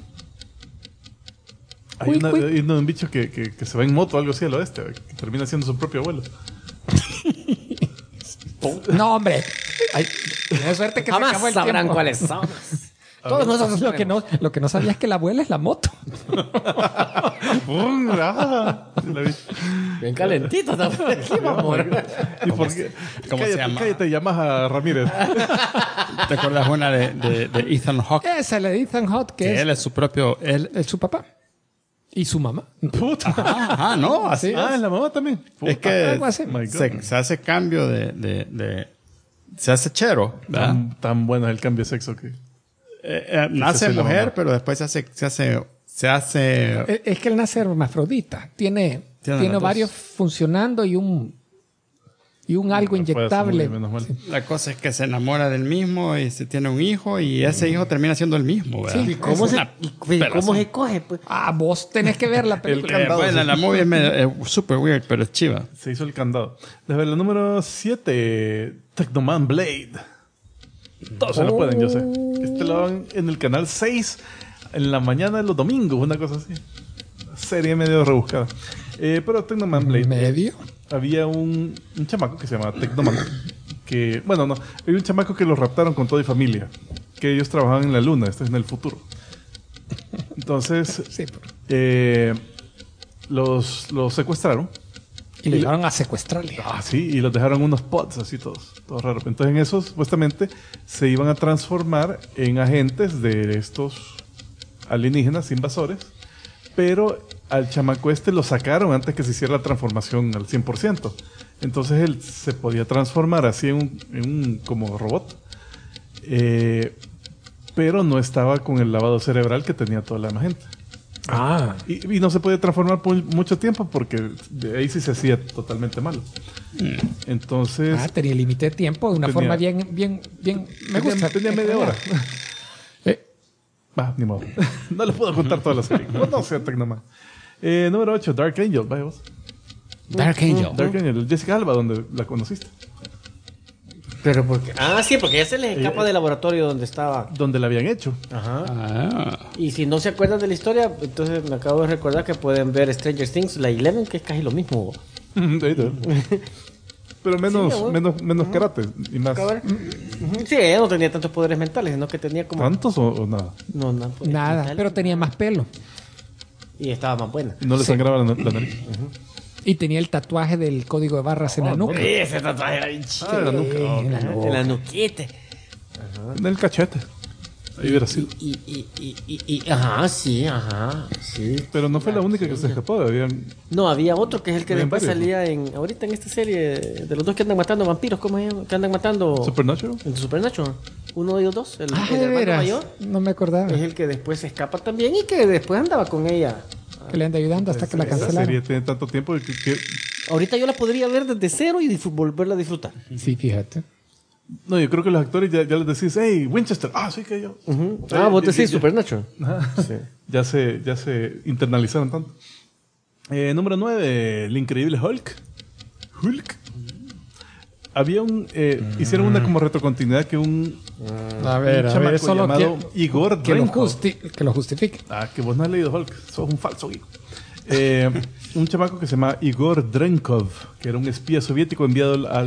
Hay un bicho que se va en moto o algo así al oeste, que termina siendo su propio abuelo. No, hombre. Ay, tienes suerte que se Jamás acabó el sabrán tiempo. cuáles son. Todos nosotros lo que no sabías es que la abuela es la moto. La vi. Bien calentito también. Aquí, amor. ¿Y por qué? ¿Cómo se llama? Cállate, Yamaha Ramírez. ¿Te acuerdas una de Ethan Hawke? Esa es la de Ethan Hawke, que Que él es su propio... es su papá. Y su mamá. Puta. Ajá, no, así Ah, es. la mamá también. Es que Algo así. My God. se hace cambio se hace chero, ¿verdad? Tan bueno es el cambio de sexo que... Nace hace la mujer, mamá. pero después se hace Es que él nace hermafrodita. Tiene las dos. varios funcionando y un y un algo Fue hace inyectable. menos mal. La cosa es que se enamora del mismo y se tiene un hijo y ese hijo termina siendo el mismo, ¿verdad? Sí. ¿Y cómo Es se, una y pelazón. cómo se coge? Pues? Ah, vos tenés que ver la película. Bueno, la movie es super weird, pero es chiva. Se hizo el candado. Desde la número 7, Technoman Blade. Todos se lo pueden, yo sé. Este lo dan en el canal 6 en la mañana de los domingos, una cosa así. Serie medio rebuscada. Pero Technoman Blade. ¿Medio? Había un chamaco que se llamaba Technoman. Que, bueno, no. Había un chamaco que lo raptaron con toda y familia. Que ellos trabajaban en la luna, esto es en el futuro. Entonces, Sí. los secuestraron. Y le llevaron a secuestrarle. Ah, sí, y los dejaron unos pods así todos raros. Entonces en esos supuestamente se iban a transformar en agentes de estos alienígenas invasores, pero al chamaco este lo sacaron antes que se hiciera la transformación al 100%. Entonces él se podía transformar así en un como robot, pero no estaba con el lavado cerebral que tenía toda la demás gente. Ah. Y no se podía transformar por mucho tiempo porque de ahí sí se hacía totalmente malo. Entonces... Ah, tenía límite de tiempo de una forma bien. Me gusta. Tenía media hora. Va, ni modo. No les puedo contar toda la serie. No sea Tecnoman. Número 8, Dark Angel. Vaya vos. Dark Angel. Dark Angel. Jessica Alba, donde la conociste. Pero porque... Ah, sí, porque ya se les escapa del laboratorio donde estaba. Donde la habían hecho. Ajá. Ah. Y si no se acuerdan de la historia, entonces me acabo de recordar que pueden ver Stranger Things, la 11, que es casi lo mismo. Pero menos, Sí, bueno. menos karate y más. Sí, ella no tenía tantos poderes mentales, sino que tenía como... ¿Tantos o nada? No, nada. poderes Nada, mentales. pero tenía más pelo. Y estaba más buena. No le sangraba la nariz. Y tenía el tatuaje del código de barras en la nuca. Ese tatuaje era bien chido. Ah, en la nuca. En la nuca. En la nuquita. En el cachete. Ahí hubiera sido. Ajá, sí. Pero no fue la única que se escapó. Habían... No, había otro que es el que Habían después varios, salía ahorita en esta serie de los dos que andan matando vampiros, ¿cómo se llama? Que andan matando Supernatural. en Supernatural. Uno de ellos dos, el Ah, el de hermano veras. mayor, No me acordaba. es el que después se escapa también y que después andaba con ella. Que le anda ayudando hasta que la Esa serie cancelaron. tiene tanto tiempo que... Ahorita yo la podría ver desde cero y volverla a disfrutar. Sí, fíjate. No, yo creo que los actores ya les decís, hey, Winchester. Ah, sí que yo. Vos decís Supernatural. Ajá. Ya se internalizaron tanto. Número 9, el increíble Hulk. Había hicieron una como retrocontinuidad que un chamaco solo llamado Igor que Drenkov. que lo justifique. Ah, que vos no has leído Hulk. Sos un falso hijo. Un chamaco que se llama Igor Drenkov, que era un espía soviético enviado a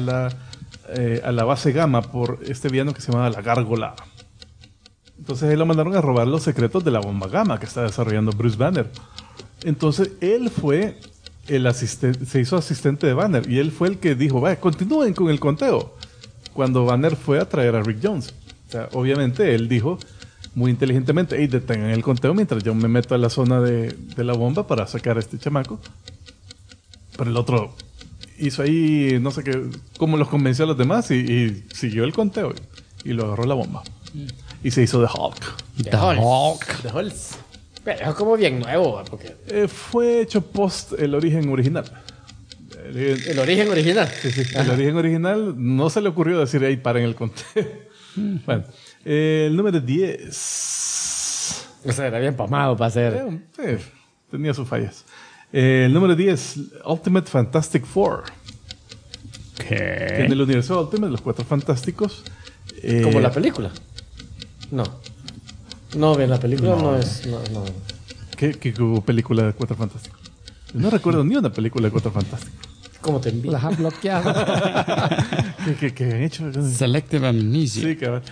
la base Gamma por este villano que se llamaba la Gárgola. Entonces él lo mandaron a robar los secretos de la bomba Gamma que está desarrollando Bruce Banner. Entonces él fue el asistente, se hizo asistente de Banner y él fue el que dijo, vaya, continúen con el conteo. Cuando Banner fue a traer a Rick Jones. O sea, obviamente él dijo muy inteligentemente, hey, detengan el conteo mientras yo me meto a la zona de la bomba para sacar a este chamaco. Pero el otro hizo ahí, no sé qué, cómo los convenció a los demás y siguió el conteo y lo agarró la bomba. Y se hizo The Hulk. The Hulk. Pero es como bien nuevo, porque Fue hecho post el origen original. el origen original. Sí, el origen original no se le ocurrió decir, ahí paren el conteo. Bueno, el número 10. O sea, era bien pasmado para hacer. Sí, tenía sus fallas. El número 10, Ultimate Fantastic Four. Que en el universo Ultimate, los Cuatro Fantásticos. Como la película. No. No, bien, la película no es. No. ¿Qué hubo película de Cuatro Fantásticos? Yo no recuerdo ni una película de Cuatro Fantásticos. ¿Cómo te envío? Las ha bloqueado. ¿Qué han hecho? Selective Amnesia. Sí, cabrón.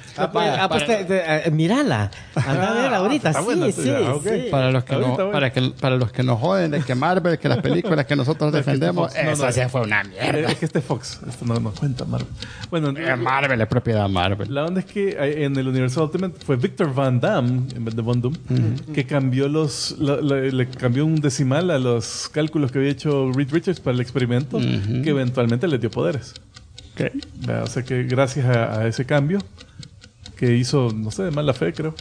Mírala. Anda a ver ahorita. está Sí, buena, sí, sí, ok. sí. Para los que Ahorita, no, bueno. para los que nos joden de que Marvel, que las películas que nosotros defendemos, No, esa no. sí fue una mierda. Es que este es Fox. Esto no cuenta Marvel. Bueno, Marvel es propiedad de Marvel. la onda es que en el universo Ultimate fue Victor Van Damme, en vez de Von Doom, que cambió le cambió un decimal a los cálculos que había hecho Reed Richards para el experimento, que eventualmente le dio poderes. Okay. O sea que gracias a ese cambio, que hizo, no sé, de mala fe, creo.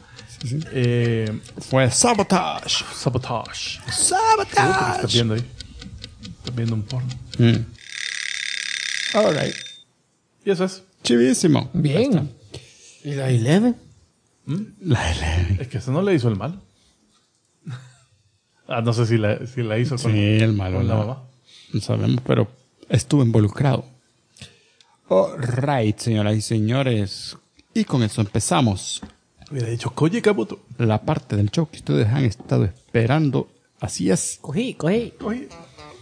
Fue Sabotage. Sabotage. Sabotage. Estás viendo ahí. Estás viendo un porno. All right. Y eso es. Chivísimo. Bien. ¿Y la 11? La Eleven. Es que eso no le hizo el mal. No sé si la hizo con, Sí, el malo. con la no. mamá. No sabemos, pero estuvo involucrado. All right, señoras y señores. Y con eso empezamos Hubiera dicho Koji Kabuto. la parte del show que ustedes han estado esperando. Así es. Cogí. Oye,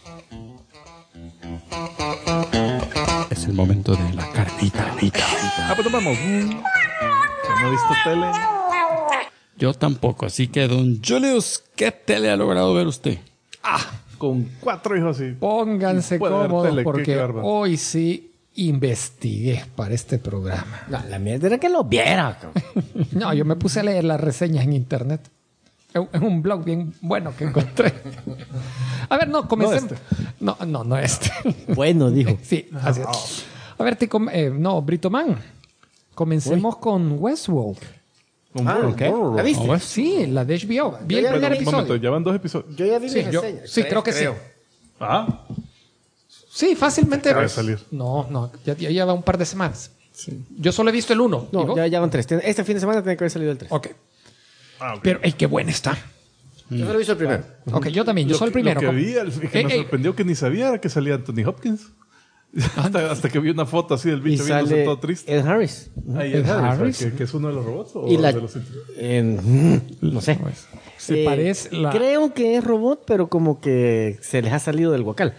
Es el momento de la carnita. pues nos vamos. Que no he visto tele. Yo tampoco, así que don Julius, ¿qué tele ha logrado ver usted? Con 4 hijos y... Pónganse Puede ver cómodos tele, qué porque bárbaro. hoy sí investigué para este programa. No, la mierda era que lo viera. Cabrón. No, yo me puse a leer las reseñas en internet. En un blog bien bueno que encontré. A ver, no, comencemos. No este. Bueno, dijo. Sí, así es. A ver, Brito Man. Comencemos con Westworld. ¿La viste? Oh, Sí, la de HBO. Vi el ya primer vi. Un episodio. momento, ya van 2 episodios. Yo ya vi Sí, mi yo- reseña. sí, creo que sí. Ah, Sí, fácilmente. acaba de salir. No, ya va un par de semanas. Yo solo he visto el 1. No, ya van 3. Este fin de semana tiene que haber salido el 3. Ok. Ok. Pero, qué bueno está. Yo solo he visto el primero. Ok, yo también. Yo soy el primero. Lo que vi, es que me sorprendió que ni sabía era que salía Anthony Hopkins. hasta que vi una foto así del Y bicho viéndose sale todo triste. Ed Harris. Ahí Ed es Harris, Harris. que es uno de los robots o Y la... de los... no sé. Se parece la... Creo que es robot, pero como que se les ha salido del guacal.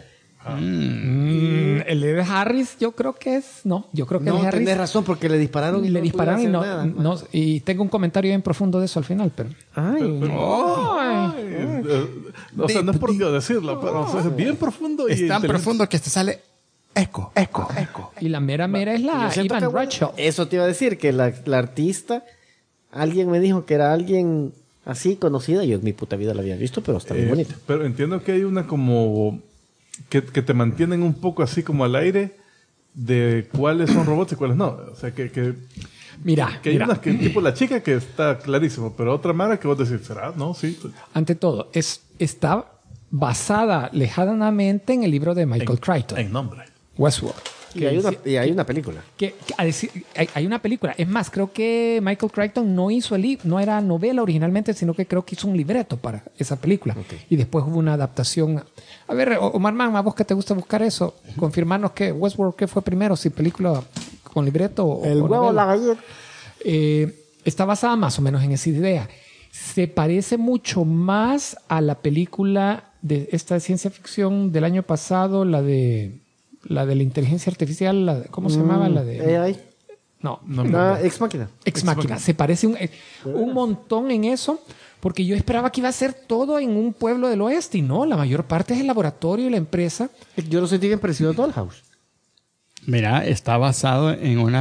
El de Harris, yo creo que es... No, yo creo que No, el de Harris... tenés razón, porque le dispararon y Le no dispararon y pudieron no, hacer nada. y tengo un comentario bien profundo de eso al final, pero... Ay. O sea, no es por decirlo, pero o sea, es bien profundo y Es tan inteligente. profundo que hasta sale eco. Y la mera es la Yo siento Ivan que, bueno, Rachel. eso te iba a decir, que la artista, alguien me dijo que era alguien así conocida, yo en mi puta vida la había visto, pero está muy bonita. Pero entiendo que hay una como... Que te mantienen un poco así como al aire de cuáles son robots y cuáles no. O sea, que Mira, hay unas que tipo la chica que está clarísimo, pero otra mara que vos decís, ¿será? No, sí. ante todo, está basada lejanamente en el libro de Michael Crichton, En nombre. Westworld. Y hay una película. Que a decir, hay una película. Es más, creo que Michael Crichton no hizo el libro, no era novela originalmente, sino que creo que hizo un libreto para esa película. Y después hubo una adaptación. A ver, Omar Man, a vos que te gusta buscar eso, confirmarnos que Westworld ¿qué fue primero? Si película con libreto o El huevo, novela. la galleta. Está basada más o menos en esa idea. Se parece mucho más a la película de esta ciencia ficción del año pasado, la de la inteligencia artificial, ¿cómo se llamaba? La de... AI. No, Ex Máquina. Ex Máquina. Se parece un montón en eso, porque yo esperaba que iba a ser todo en un pueblo del oeste, y no, la mayor parte es el laboratorio y la empresa. Yo lo sentí bien parecido a Dollhouse. Mira, está basado en una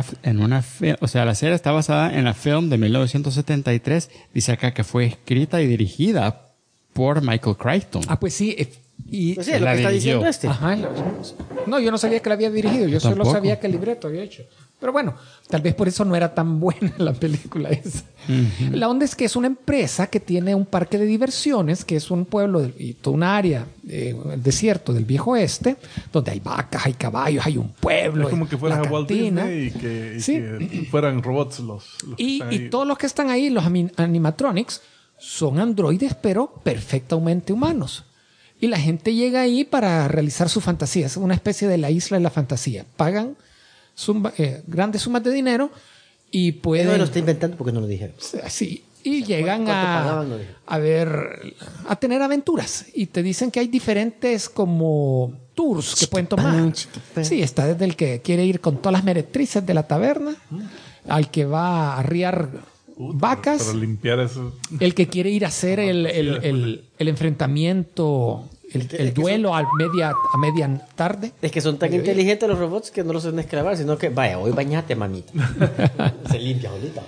o sea, la serie está basada en la film de 1973. Dice acá que fue escrita y dirigida por Michael Crichton. Ah, pues sí. Y, Pues sí, es lo la que está dirigió. diciendo este. Ajá, no, yo no sabía que la había dirigido, yo solo tampoco. sabía que el libreto había hecho. Pero bueno, tal vez por eso no era tan buena la película esa. La onda es que es una empresa que tiene un parque de diversiones, que es un pueblo y toda una área, el desierto del viejo oeste, donde hay vacas, hay caballos, hay un pueblo. Es como que fueras la a Walt cantina. Disney y Sí. que fueran robots los que Y están ahí. todos los que están ahí, los animatronics, son androides, pero perfectamente humanos. Y la gente llega ahí para realizar su fantasía. Es una especie de la isla de la fantasía. Pagan grandes sumas de dinero y Él pueden... no lo está inventando porque no lo dijeron. Sí, y llegan ¿Cuánto pagaban? No dijo. a tener aventuras. Y te dicen que hay diferentes como tours que pueden tomar. Sí, está desde el que quiere ir con todas las meretrices de la taberna, al que va a arriar vacas, Para limpiar eso. el que quiere ir a hacer el enfrentamiento, el duelo a media tarde. Es que son tan inteligentes los robots que no los hacen esclavar, sino que, vaya, hoy bañate, mamita. Se limpia ahorita.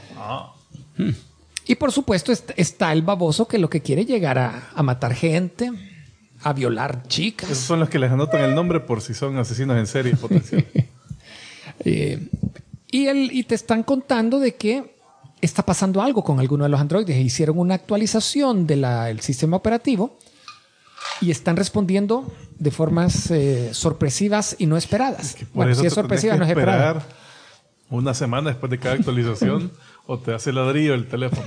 Y por supuesto está el baboso que lo que quiere llegar a matar gente, a violar Esos chicas. son los que les anotan el nombre por si son asesinos en serie potencial. Y te están contando de que está pasando algo con alguno de los androides. Hicieron una actualización del sistema operativo y están respondiendo de formas sorpresivas y no esperadas. Por Bueno, eso si es te tenés sorpresiva, que no es esperada. esperar una semana después de cada actualización o te hace ladrillo el teléfono.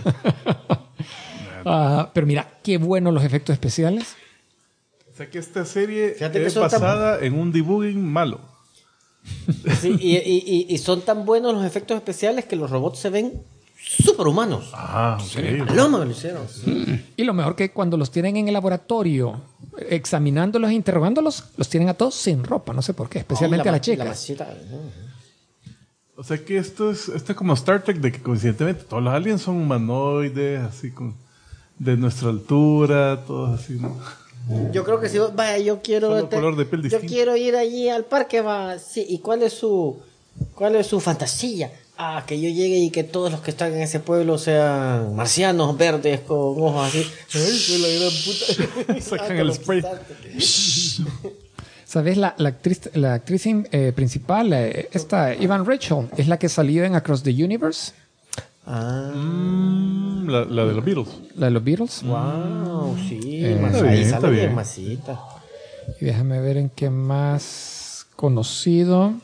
Pero mira, qué buenos los efectos especiales. O sea que esta serie Fíjate que es son tan- basada en un debugging malo. Sí, y son tan buenos los efectos especiales que los robots se ven superhumanos. Ah, ok. Paloma me lo hicieron. Y lo mejor que cuando los tienen en el laboratorio, examinándolos e interrogándolos, los tienen a todos sin ropa. No sé por qué, especialmente a las La chicas. masita. O sea que esto es como Star Trek, de que coincidentemente todos los aliens son humanoides, así de nuestra altura, todos así, ¿no? Yo creo que si vaya, yo quiero Solo color de piel yo distinto. quiero ir allí al parque, va. Sí, ¿y cuál es su fantasía? Ah, que yo llegue y que todos los que están en ese pueblo sean marcianos verdes con ojos así. Ay, soy la gran puta. Sacan el spray. ¿Sabes? La actriz principal, esta Evan Rachel, es la que salió en Across the Universe, Ah, La de los Beatles. la de los Beatles. wow, sí. está Ahí bien, está sale bien bien. masita. Y déjame ver en qué más conocido.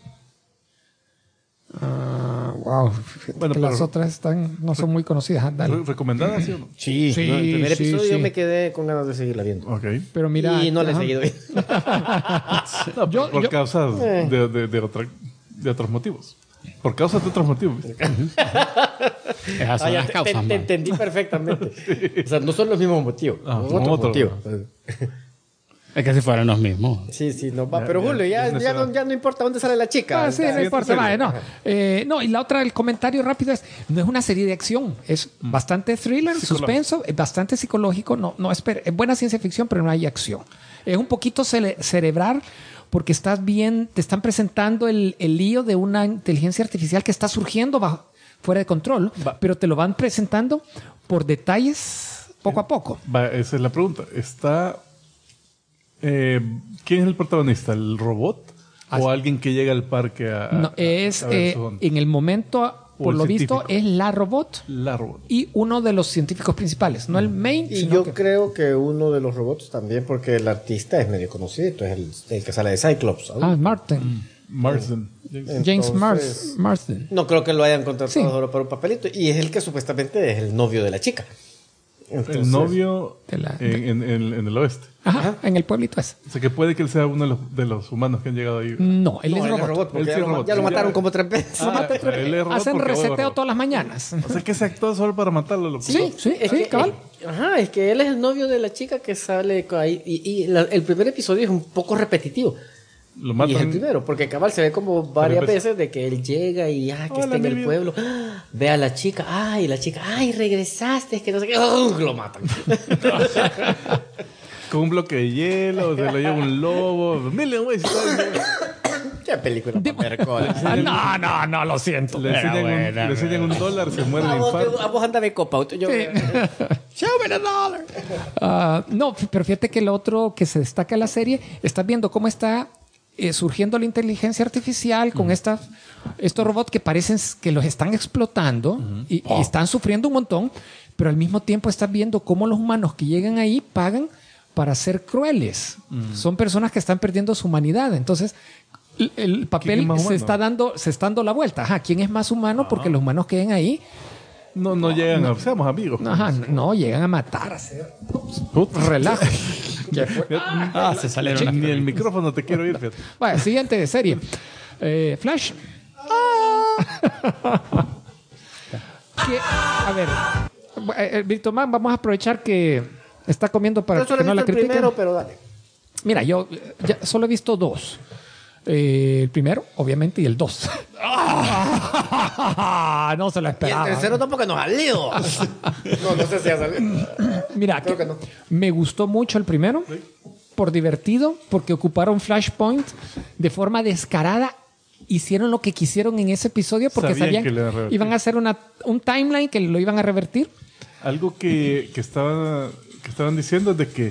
Wow, fíjate Bueno, que las pero- otras no son muy conocidas. Ah, dale. ¿Recomendada, sí o no? Sí, Sí, no, el primer sí, episodio yo sí. me quedé con ganas de seguirla viendo. Ok. Pero mira, y no la he ajá. seguido viendo. No, Yo- por yo- causas de otros motivos. Por causas de otros motivos. Esas son Ah, ya las causas, te man. entendí perfectamente. O sea, no son los mismos motivos. Ah, son son otros otros. motivos. Es que si fueran los mismos. Sí, sí, no va. Ya, Pero ya, Julio, ya ya no no importa dónde sale la chica. Ah, sí, no siguiente importa. serie. Vale, no. No, y la otra, el comentario rápido es, no es una serie de acción, es bastante thriller, suspenso, es bastante psicológico, no es buena ciencia ficción, pero no hay acción. Es un poquito cerebral porque te están presentando el lío de una inteligencia artificial que está surgiendo fuera de control, pero te lo van presentando por detalles poco a poco. Va, esa es la pregunta. ¿Quién es el protagonista? ¿El robot? ¿O alguien que llega al parque a No, ver su onda? en el momento, O por el lo visto, científico. es la robot La robot. y uno de los científicos principales, no el main, Y sino yo que- creo que uno de los robots también, porque el artista es medio conocido, es el que sale de Cyclops. ¿sabes? Martin. Marsden. James Entonces- Marsden. No creo que lo hayan contratado Sí. solo para un papelito. Y es el que supuestamente es el novio de la chica. Entonces, El novio De la- en el oeste. Ajá, en el pueblito ese. O sea que puede que él sea uno de los humanos que han llegado ahí. No, él no, es él robot. es robot, porque Él sí ya, es lo, robot. ya lo Ya- mataron como 3 veces. Él es robot Hacen porque reseteo robot. todas las mañanas. O sea que se actuó solo para matarlo. Loco. Sí, sí, Es sí, que, cabal. ajá, es que él es el novio de la chica que sale ahí. El primer episodio es un poco repetitivo. Lo Y es el matan. primero, porque cabal se ve como varias veces. veces de que él llega y que Hola, está en mi el vida. pueblo, ve a la chica, y la chica, regresaste, es que no sé qué, lo matan. Con un bloque de hielo, se lo lleva un lobo. Million ways to die. Qué película pa' percola. No, lo siento. Le enseñan un dólar, se muere de A infarto. vos anda de copa. Yo, Show me the dollar. No, pero fíjate que el otro que se destaca en la serie, estás viendo cómo está surgiendo la inteligencia artificial con estos robots que parecen que los están explotando y están sufriendo un montón, pero al mismo tiempo estás viendo cómo los humanos que llegan ahí pagan para ser crueles. Son personas que están perdiendo su humanidad. Entonces, el papel ¿Quién es más se humano? está dando la vuelta. Ajá, ¿quién es más humano? Porque los humanos que llegan ahí, No llegan a... Seamos amigos. no, llegan a matar, a hacer Puta. relajo. Se salieron las Ni el micrófono te quiero ir, fíjate. Vaya, siguiente serie. Flash. A ver, Víctor Man, vamos a aprovechar que está comiendo para yo solo que he no la visto el critiquen. primero, pero dale. Mira, yo ya solo he visto 2. El primero, obviamente, y el 2. No se lo Y el esperaba. tercero tampoco nos salió. No sé si ha salido. Mira, Creo que no. me gustó mucho el primero, por divertido, porque ocuparon Flashpoint de forma descarada. Hicieron lo que quisieron en ese episodio porque Sabían sabían que que le iban a revertir. iban a hacer un timeline que lo iban a revertir. Algo que estaban diciendo es de que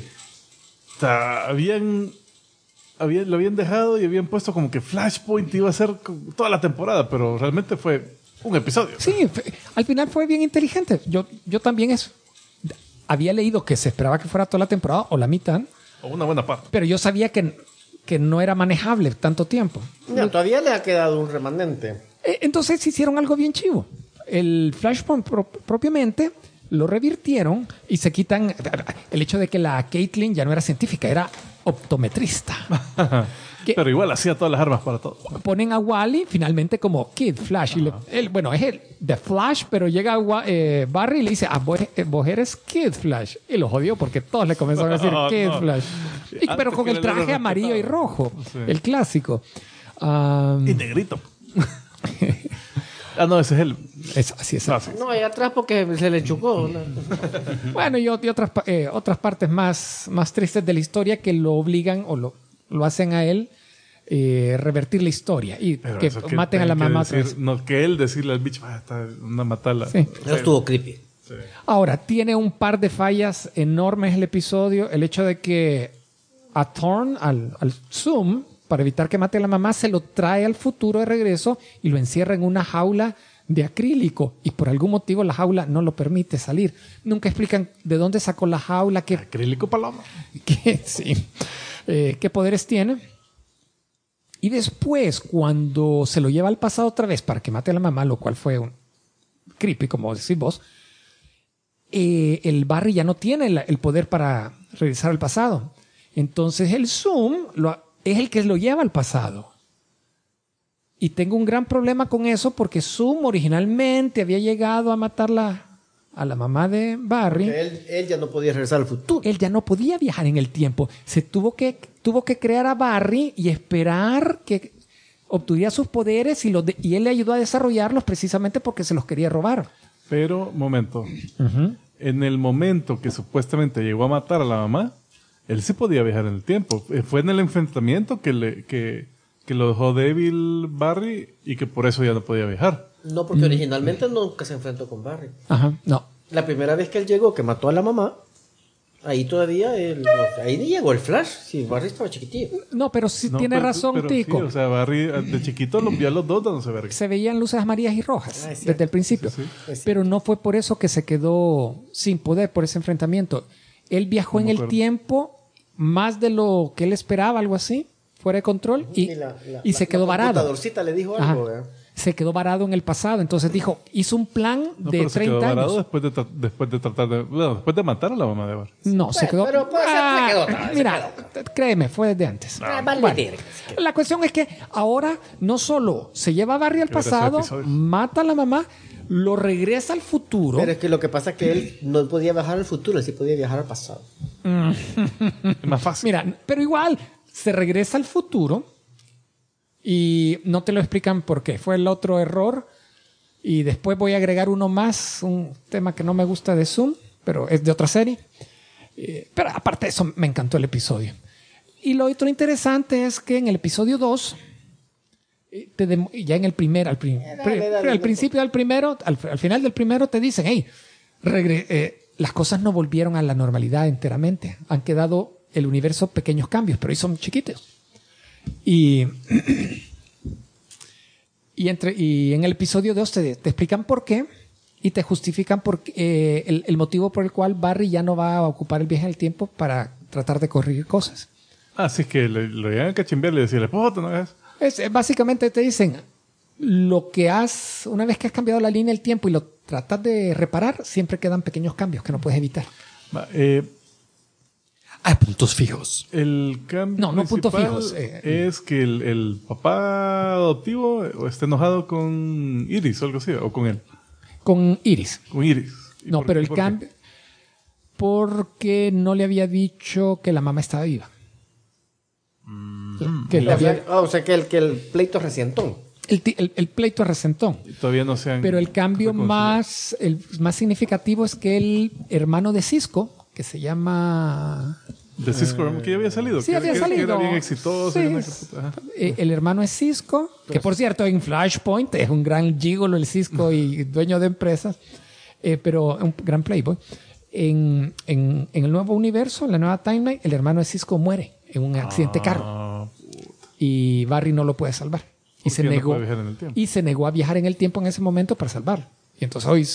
lo habían dejado y habían puesto como que Flashpoint iba a ser toda la temporada, pero realmente fue un episodio. Sí, al final fue bien inteligente. Yo también había leído que se esperaba que fuera toda la temporada o la mitad, O una buena parte. Pero yo sabía que no era manejable tanto tiempo. No, todavía le ha quedado un remanente. Entonces hicieron algo bien chivo. El Flashpoint propiamente lo revirtieron y se quitan el hecho de que la Caitlyn ya no era científica, era optometrista. Pero igual hacía todas las armas para todo. Ponen a Wally finalmente como Kid Flash. Y bueno, es el de Flash, pero llega Barry y le dice, vos eres Kid Flash. Y lo jodió porque todos le comenzaron a decir Kid Flash. Pero con el traje amarillo y rojo, el clásico. Y negrito. No, ese es él. Así es. Sí. No, ahí atrás porque se le chucó. ¿no? Bueno, y otras partes más tristes de la historia que lo obligan o lo hacen a él revertir la historia y Pero que eso maten a la mamá otra vez. No, que él decirle al bicho, está una matala. Sí. Eso estuvo creepy. Sí. Ahora, tiene un par de fallas enormes el episodio. El hecho de que a Thorne, al Zoom, para evitar que mate a la mamá, se lo trae al futuro de regreso y lo encierra en una jaula de acrílico. Y por algún motivo la jaula no lo permite salir. Nunca explican de dónde sacó la jaula, Acrílico paloma. qué poderes tiene. Y después, cuando se lo lleva al pasado otra vez para que mate a la mamá, lo cual fue un creepy, como decís vos, el Barry ya no tiene el poder para regresar al pasado. Entonces el Zoom es el que lo lleva al pasado. Y tengo un gran problema con eso porque Zoom originalmente había llegado a matar a la mamá de Barry. Él ya no podía regresar al futuro. Él ya no podía viajar en el tiempo. Se tuvo que crear a Barry y esperar que obtuviera sus poderes y él le ayudó a desarrollarlos precisamente porque se los quería robar. Pero, momento. En el momento que supuestamente llegó a matar a la mamá, él sí podía viajar en el tiempo. Fue en el enfrentamiento que lo dejó débil Barry y que por eso ya no podía viajar. No, porque originalmente nunca se enfrentó con Barry. Ajá, no. La primera vez que él llegó, que mató a la mamá, ahí todavía ahí ni llegó el Flash. Sí, Barry estaba chiquitillo. No, pero sí No, tiene razón, pero Tico. sí, o sea, Barry de chiquito los vio a los dos dándose verga. Se veían luces amarillas y rojas es cierto. desde el principio. Sí, Pero no fue por eso que se quedó sin poder por ese enfrentamiento. Él viajó en el tiempo más de lo que él esperaba, algo así, fuera de control, y se quedó varado. La computadorcita le dijo Ajá. algo, ¿verdad? Se quedó varado en el pasado. Entonces hizo un plan No, de pero se quedó 30 varado años. después de tratar de... Bueno, después de matar a la mamá de Barry. No, se quedó. pero puede ser que se quedó otra vez, Mira, créeme, fue desde antes. Vale, Bueno, verga. la cuestión es que ahora no solo se lleva a Barry al Qué gracia pasado, episodio. mata a la mamá, lo regresa al futuro. Pero es que lo que pasa es que él no podía viajar al futuro, él sí podía viajar al pasado. Es más fácil. Mira, pero igual se regresa al futuro y no te lo explican por qué. Fue el otro error. Y después voy a agregar uno más, un tema que no me gusta de Zoom, pero es de otra serie. Pero aparte de eso, me encantó el episodio. Y lo otro interesante es que en el episodio 2, ya en el al principio del primero, al final del primero te dicen, hey, las cosas no volvieron a la normalidad enteramente. Han quedado el universo pequeños cambios, pero ahí son chiquitos. Y en el episodio 2 te explican por qué y te justifican el motivo por el cual Barry ya no va a ocupar el viaje en el tiempo para tratar de corregir cosas. Así es que lo llegan a cachimbear y decirle, puta, no es... Básicamente te dicen, una vez que has cambiado la línea del tiempo y lo tratas de reparar, siempre quedan pequeños cambios que no puedes evitar. Hay puntos fijos. El cambio No puntos principal fijos. Es que el papá adoptivo está enojado con Iris o algo así, o con él. Con Iris. Con Iris. ¿Y No, por- pero y el por qué? cambio... Porque no le había dicho que la mamá estaba viva. Que le había- O sea que el pleito es recientón. el pleito es resentón. Y todavía no se han Pero el cambio reconciliado. el más significativo es que el hermano de Cisco, que se llama... De Cisco, que ya había salido. Sí, que, había que- que salido. era bien exitoso. Sí, y una puta, ajá. el hermano es Cisco, que por cierto en Flashpoint es un gran gigolo el Cisco y dueño de empresas, pero un gran playboy. En el nuevo universo, en la nueva timeline, el hermano de Cisco muere en un accidente de carro Ah, y Barry no lo puede salvar. Y porque se ya no negó puede viajar en el tiempo. y se negó a viajar en el tiempo en ese momento para salvarlo. Y entonces hoy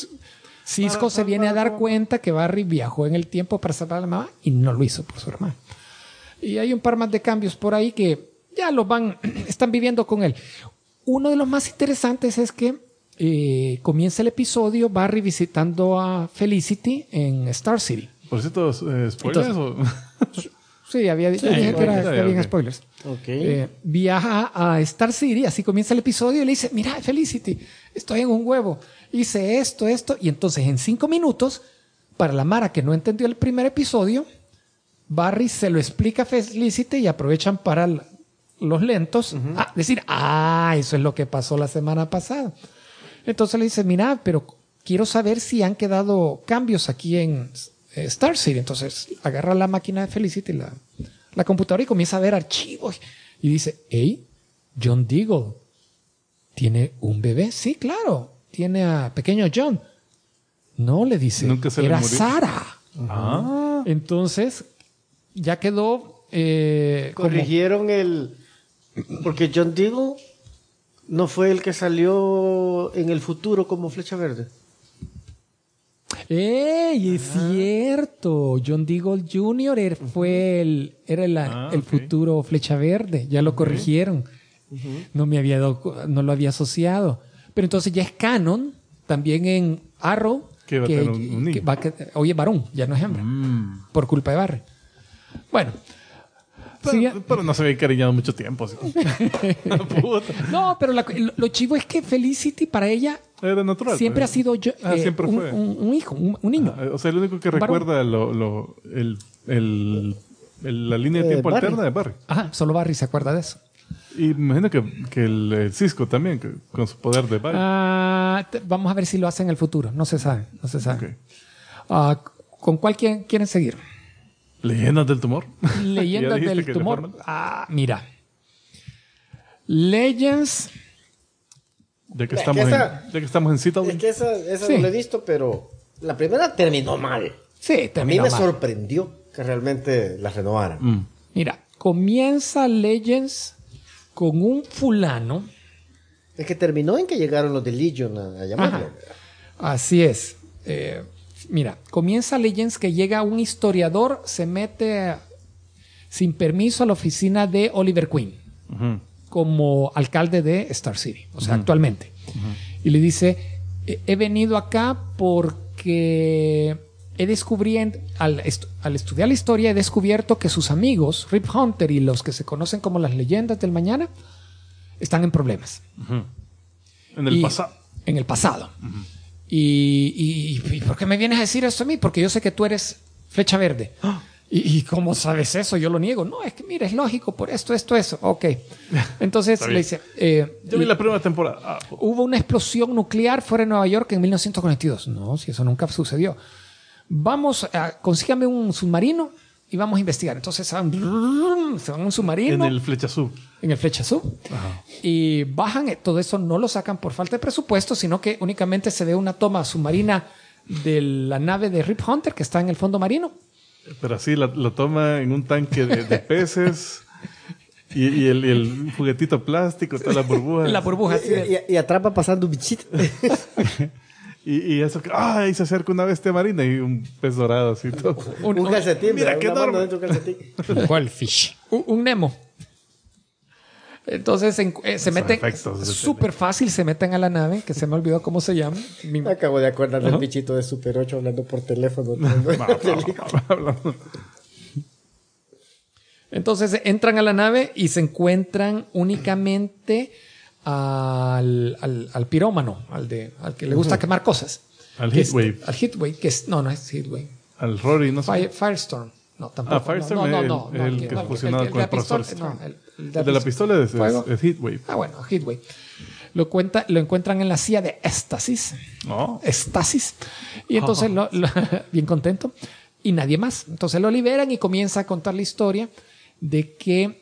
Cisco se viene a dar cuenta que Barry viajó en el tiempo para salvar a la mamá y no lo hizo por su hermano. Y hay un par más de cambios por ahí que ya están viviendo con él. Uno de los más interesantes es que comienza el episodio Barry visitando a Felicity en Star City. Por cierto, ¿spoilers o...? Sí, yo dije que había spoilers. Ok. Viaja a Star City, así comienza el episodio y le dice, mira, Felicity, estoy en un huevo, hice esto, y entonces en 5 minutos, para la Mara que no entendió el primer episodio, Barry se lo explica a Felicity y aprovechan para los lentos decir, eso es lo que pasó la semana pasada. Entonces le dice, mira, pero quiero saber si han quedado cambios aquí en Star City. Entonces agarra la máquina de Felicity, la computadora, y comienza a ver archivos. Y dice, hey, John Diggle tiene un bebé. Sí, claro, tiene a pequeño John. No, le dice, Nunca se le era murió. Sara. Ah. Entonces ya quedó Corrigieron porque John Diggle no fue el que salió en el futuro como Flecha Verde. ¡Ey! Es cierto. John Diggle Jr. era el ok. futuro Flecha Verde. Ya lo corrigieron. No lo había asociado. Pero entonces ya es canon también en Arrow. Que va a tener un niño. Oye, varón, ya no es hembra. Por culpa de Barry. Bueno. Pero no se había encariñado mucho tiempo. Así. Puta. No, pero lo chivo es que Felicity para ella Era natural. siempre ha pues. sido Siempre fue. un hijo, un niño. O sea, el único que Varón. recuerda la línea de tiempo Barry. alterna de Barry. Ajá, solo Barry se acuerda de eso. Y me imagino que el Cisco también, con su poder de Barry. Vamos a ver si lo hace en el futuro. No se sabe. Ok. ¿Con cuál quieren seguir? Leyendas del tumor. Leyendas Ya dijiste del que tumor. Deforman. Mira. Legends. Ya que Es estamos, que esa- ya que estamos en Citadel. Es que esa Sí. no la he visto, pero la primera terminó mal. Sí, A mí termina me mal. sorprendió que realmente la renovaran. Mira, comienza Legends con un fulano. Es que terminó en que llegaron los de Legion a llamarlo. Ajá. Así es. Mira, comienza Legends que llega un historiador, se mete sin permiso a la oficina de Oliver Queen como alcalde de Star City, o sea, actualmente. Y le dice, he venido acá porque al estudiar la historia he descubierto que sus amigos, Rip Hunter y los que se conocen como las leyendas del mañana, están en problemas. En el pasado. En el pasado. ¿Y por qué me vienes a decir eso a mí? Porque yo sé que tú eres Flecha Verde. ¿Y cómo sabes eso? Yo lo niego. No, es que mira, es lógico por esto, eso. Ok. Entonces le dice... Yo vi la primera temporada. hubo una explosión nuclear fuera de Nueva York en 1942. No, si eso nunca sucedió. Consígame un submarino y vamos a investigar. Entonces se van a un submarino. En el Flecha Azul. En el Flecha Azul. Y bajan, todo eso no lo sacan por falta de presupuesto, sino que únicamente se ve una toma submarina de la nave de Rip Hunter que está en el fondo marino. Pero así la toma en un tanque de peces y el juguetito plástico, todas las burbujas. La burbuja. así de- Y atrapa pasando un bichito. Y eso que, ahí se acerca una bestia marina y un pez dorado así todo. un calcetín. Mira, ¿verdad? qué Una mano enorme. dentro de un calcetín. ¿Cuál fish? Un Nemo. Entonces se meten efectos de súper fácil, se meten a la nave, que se me olvidó cómo se llama. Me acabo de acordar del bichito de Super 8 hablando por teléfono. Entonces entran a la nave y se encuentran únicamente al pirómano, al que le gusta quemar cosas. Al Que es- Heatwave. Al Heatwave, que es... No es Heatwave. Al Rory, no sé. Firestorm. No, tampoco. Firestorm es el que es fusionado con el profesor Strange. El de la pistola es Heatwave. bueno, Heatwave. Lo encuentran en la silla de éxtasis. Oh. Estasis. Y entonces, bien contento. Y nadie más. Entonces lo liberan y comienza a contar la historia de que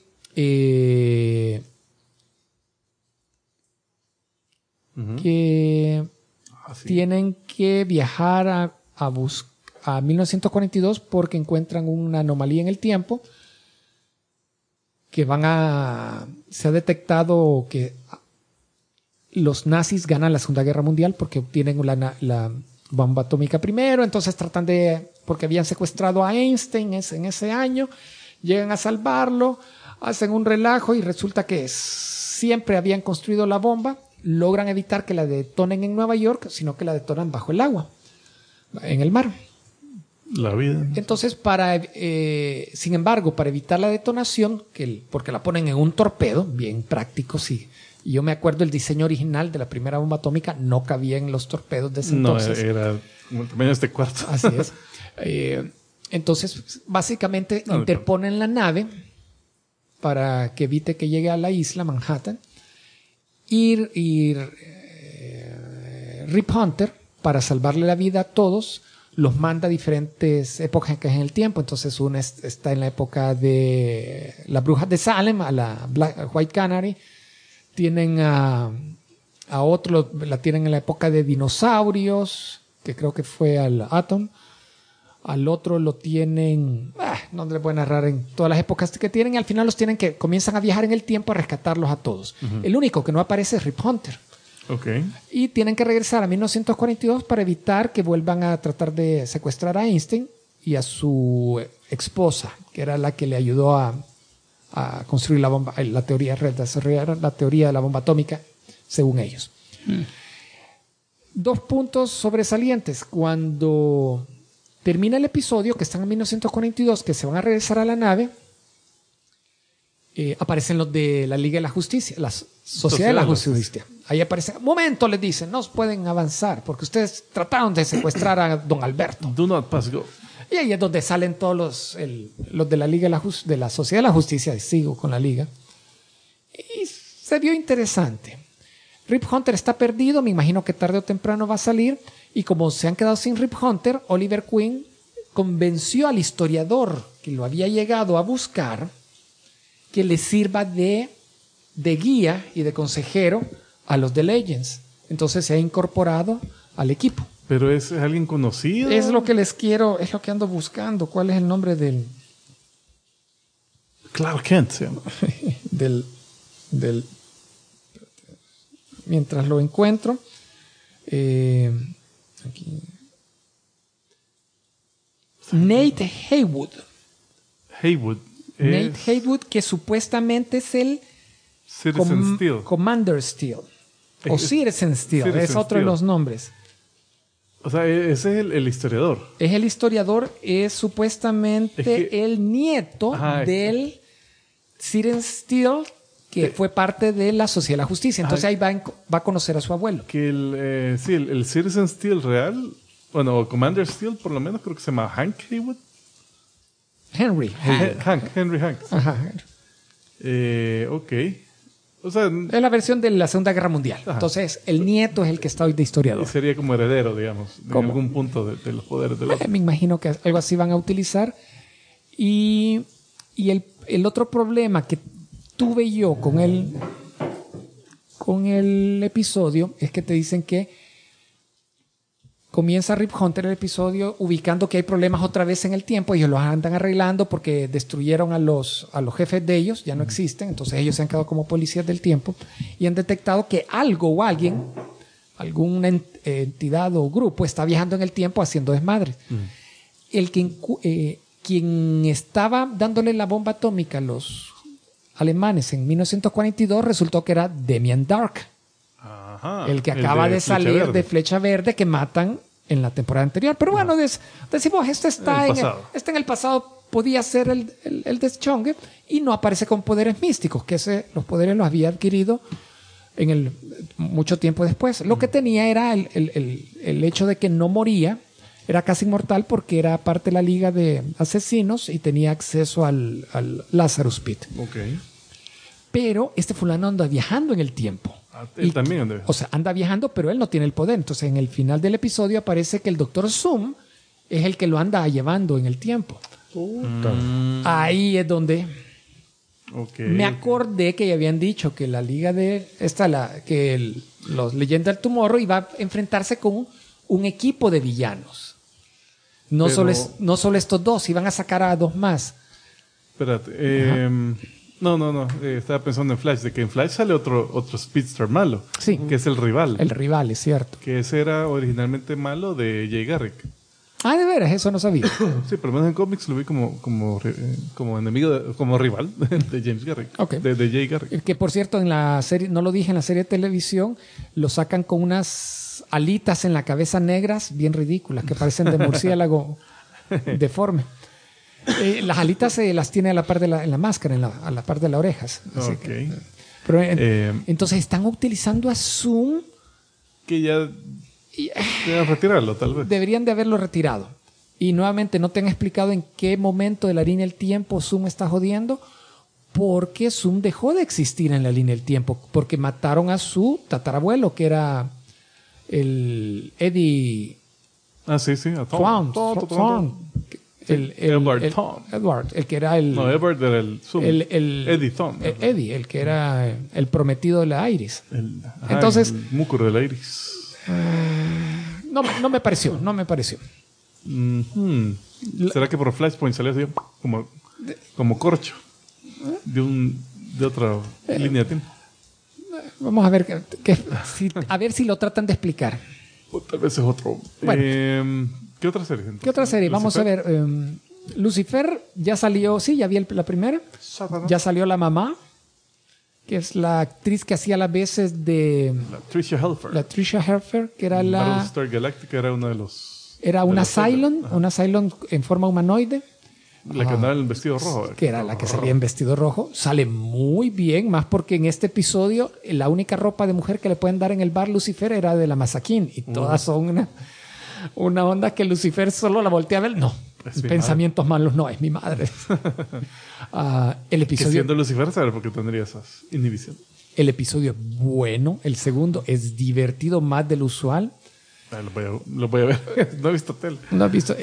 Sí. tienen que viajar a 1942 porque encuentran una anomalía en el tiempo que se ha detectado que los nazis ganan la Segunda Guerra Mundial porque obtienen la bomba atómica primero, entonces porque habían secuestrado a Einstein en ese año, Llegan a salvarlo, hacen un relajo y resulta que siempre habían construido la bomba. Logran evitar que la detonen en Nueva York, sino que la detonan bajo el agua, en el mar. La vida. Entonces, sin embargo, para evitar la detonación, porque la ponen en un torpedo, bien práctico, sí. Y yo me acuerdo el diseño original de la primera bomba atómica no cabía en los torpedos de ese entonces. No, era como el tamaño de este cuarto. Así es. Entonces, básicamente interponen la nave para que evite que llegue a la isla Manhattan. Y Rip Hunter, para salvarle la vida a todos, los manda a diferentes épocas en el tiempo. Entonces, una está en la época de las brujas de Salem, a la White Canary. Tienen a otro, la tienen en la época de dinosaurios, que creo que fue al Atom. Al otro lo tienen, no les voy a narrar en todas las épocas que tienen, y al final comienzan a viajar en el tiempo a rescatarlos a todos. El único que no aparece es Rip Hunter. Okay. Y tienen que regresar a 1942 para evitar que vuelvan a tratar de secuestrar a Einstein y a su esposa, que era la que le ayudó a construir la bomba, la teoría de la bomba atómica, según ellos. 2 puntos sobresalientes. Cuando termina el episodio, que están en 1942, que se van a regresar a la nave, aparecen los de la Liga de la Justicia, la Sociedad de la Justicia. Ahí aparecen, momento, les dicen, no pueden avanzar porque ustedes trataron de secuestrar a don Alberto. Do not pass go. Y ahí es donde salen todos los de la Liga de la Sociedad de la Justicia, y sigo con la Liga. Y se vio interesante. Rip Hunter está perdido, me imagino que tarde o temprano va a salir. Y como se han quedado sin Rip Hunter, Oliver Queen convenció al historiador que lo había llegado a buscar que le sirva de guía y de consejero a los de Legends. Entonces se ha incorporado al equipo. ¿Pero es alguien conocido? Es lo que les quiero, es lo que ando buscando. ¿Cuál es el nombre del...? Clark Kent se llama. del mientras lo encuentro. Aquí. Nate Heywood. Nate Heywood, que supuestamente es el Citizen Steel. Commander Steel. O Citizen Steel, es otro Steel. de los nombres. O sea, ese es el historiador. Es el historiador, es supuestamente el nieto del Citizen Steel, que fue parte de la Sociedad de la Justicia. Entonces ahí va a conocer a su abuelo. Que el Citizen Steel real, bueno, Commander Steel por lo menos creo que se llama Hank Heywood. Henry Hank. Ajá. Ok. O sea, es la versión de la Segunda Guerra Mundial. Ajá. Entonces, el nieto es el que está hoy de historiador. sería como heredero, digamos, en algún punto de los poderes del otro. Me imagino que algo así van a utilizar. Y el otro problema que tuve yo con el episodio es que te dicen que comienza Rip Hunter el episodio ubicando que hay problemas otra vez en el tiempo. Ellos los andan arreglando porque destruyeron a los jefes de ellos, ya no existen. Entonces ellos se han quedado como policías del tiempo y han detectado que algo o alguien, alguna entidad o grupo está viajando en el tiempo haciendo desmadres. Quien estaba dándole la bomba atómica a los alemanes en 1942 resultó que era Demian Dark. Ajá, el que acaba de salir de Flecha Verde que matan en la temporada anterior. Pero bueno, decimos, este está en el pasado, podía ser el deschongue y no aparece con poderes místicos, que los poderes los había adquirido mucho tiempo después. Lo que tenía era el hecho de que no moría, era casi inmortal porque era parte de la Liga de Asesinos y tenía acceso al Lazarus Pit. Okay. Pero este fulano anda viajando en el tiempo. Él también anda. O sea, anda viajando, pero él no tiene el poder. Entonces, en el final del episodio aparece que el Dr. Zoom es el que lo anda llevando en el tiempo. Ahí es donde me acordé que ya habían dicho que la liga de los Leyendas del Tomorrow iba a enfrentarse con un equipo de villanos. No solo estos dos, iban a sacar a 2 más. Espérate. No. Estaba pensando en Flash, de que en Flash sale otro Speedster malo. Sí. Que es el rival. El rival, es cierto. Que ese era originalmente malo de Jay Garrick. Ah, de veras, eso no sabía. Sí, por lo menos en cómics lo vi como enemigo, como rival de James Garrick. Ok. De Jay Garrick. Que por cierto, en la serie, no lo dije, en la serie de televisión, lo sacan con unas alitas en la cabeza negras bien ridículas, que parecen de murciélago deforme. Las alitas las tiene a la par de en la máscara, a la par de las orejas. Así Ok. pero entonces están utilizando a Zoom. Que ya deben retirarlo, tal vez. Deberían de haberlo retirado. Y nuevamente no te han explicado en qué momento de la línea del tiempo Zoom está jodiendo, porque Zoom dejó de existir en la línea del tiempo, porque mataron a su tatarabuelo, que era el Eddie Ah, sí, a Tom. Thawne. Edward, el que era el... No, Edward era el Zoom. Eddie Thawne. Eddie, el que era el prometido de la Iris. Entonces... El múcuro de la Iris. No me pareció. ¿Será que por Flashpoint salió así como corcho de otra línea de tiempo? Vamos a ver a ver si lo tratan de explicar. O tal vez es otro. Bueno. ¿Qué otra serie? Entonces? ¿Qué otra serie? Vamos a ver. Lucifer ya salió, sí, ya vi la primera. Ya salió la mamá, que es la actriz que hacía las veces de... La Tricia Helfer, que era la... Battlestar Galactica era uno de los... Era una Cylon en forma humanoide. La que andaba en el vestido rojo. Que era la que salía en vestido rojo. Sale muy bien, más porque en este episodio la única ropa de mujer que le pueden dar en el bar Lucifer era de la Masakin. Y todas son una onda que Lucifer solo la voltea a ver. No, pensamientos malos no, es mi madre. El episodio... Que siendo Lucifer, ¿sabes por qué tendría esas inhibiciones? El episodio es bueno. El segundo es divertido más del usual. Lo voy a ver. No he visto tele. No has visto.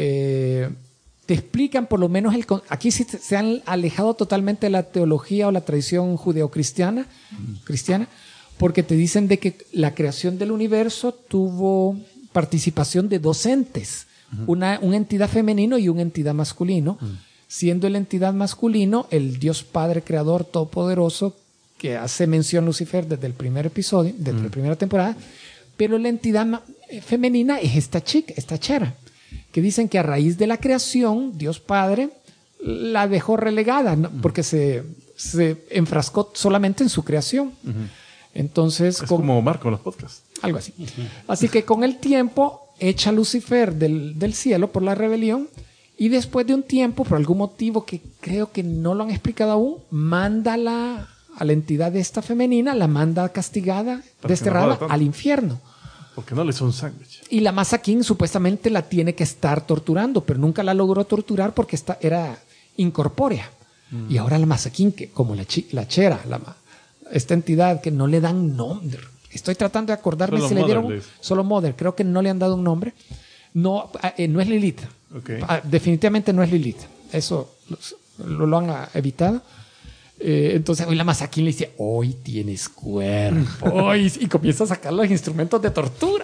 Te explican por lo menos aquí sí se han alejado totalmente de la teología o la tradición judeocristiana, porque te dicen de que la creación del universo tuvo participación de dos entes, una entidad femenino y una entidad masculino, siendo la entidad masculino el Dios Padre Creador Todopoderoso, que hace mención Lucifer desde el primer episodio, desde la primera temporada, pero la entidad femenina es esta chera, que dicen que a raíz de la creación, Dios Padre la dejó relegada, ¿no? Porque se enfrascó solamente en su creación. Entonces, es como Omar con los podcasts. Algo así. Así que con el tiempo echa a Lucifer del cielo por la rebelión y después de un tiempo, por algún motivo que creo que no lo han explicado aún, manda a la entidad de esta femenina, la manda castigada, desterrada al infierno. Porque no le hizo un sándwich. Y la Masakin supuestamente la tiene que estar torturando, pero nunca la logró torturar porque era incorpórea. Y ahora la Masakin, que como la chera, esta entidad que no le dan nombre. Estoy tratando de acordarme si le dieron solo Mother. Creo que no le han dado un nombre. No es Lilith. Okay. Definitivamente no es Lilith. Eso lo han evitado. Entonces hoy la Masakin le dice, hoy tienes cuerpo. Y comienza a sacar los instrumentos de tortura.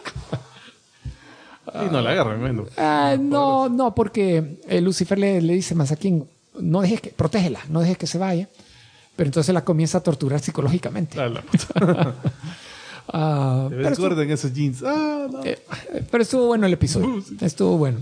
Y no la agarra, no, porque Lucifer le dice, Masakin, protégela, no dejes que se vaya. Pero entonces la comienza a torturar psicológicamente. Recuerden esos jeans. Pero estuvo bueno el episodio. Estuvo bueno.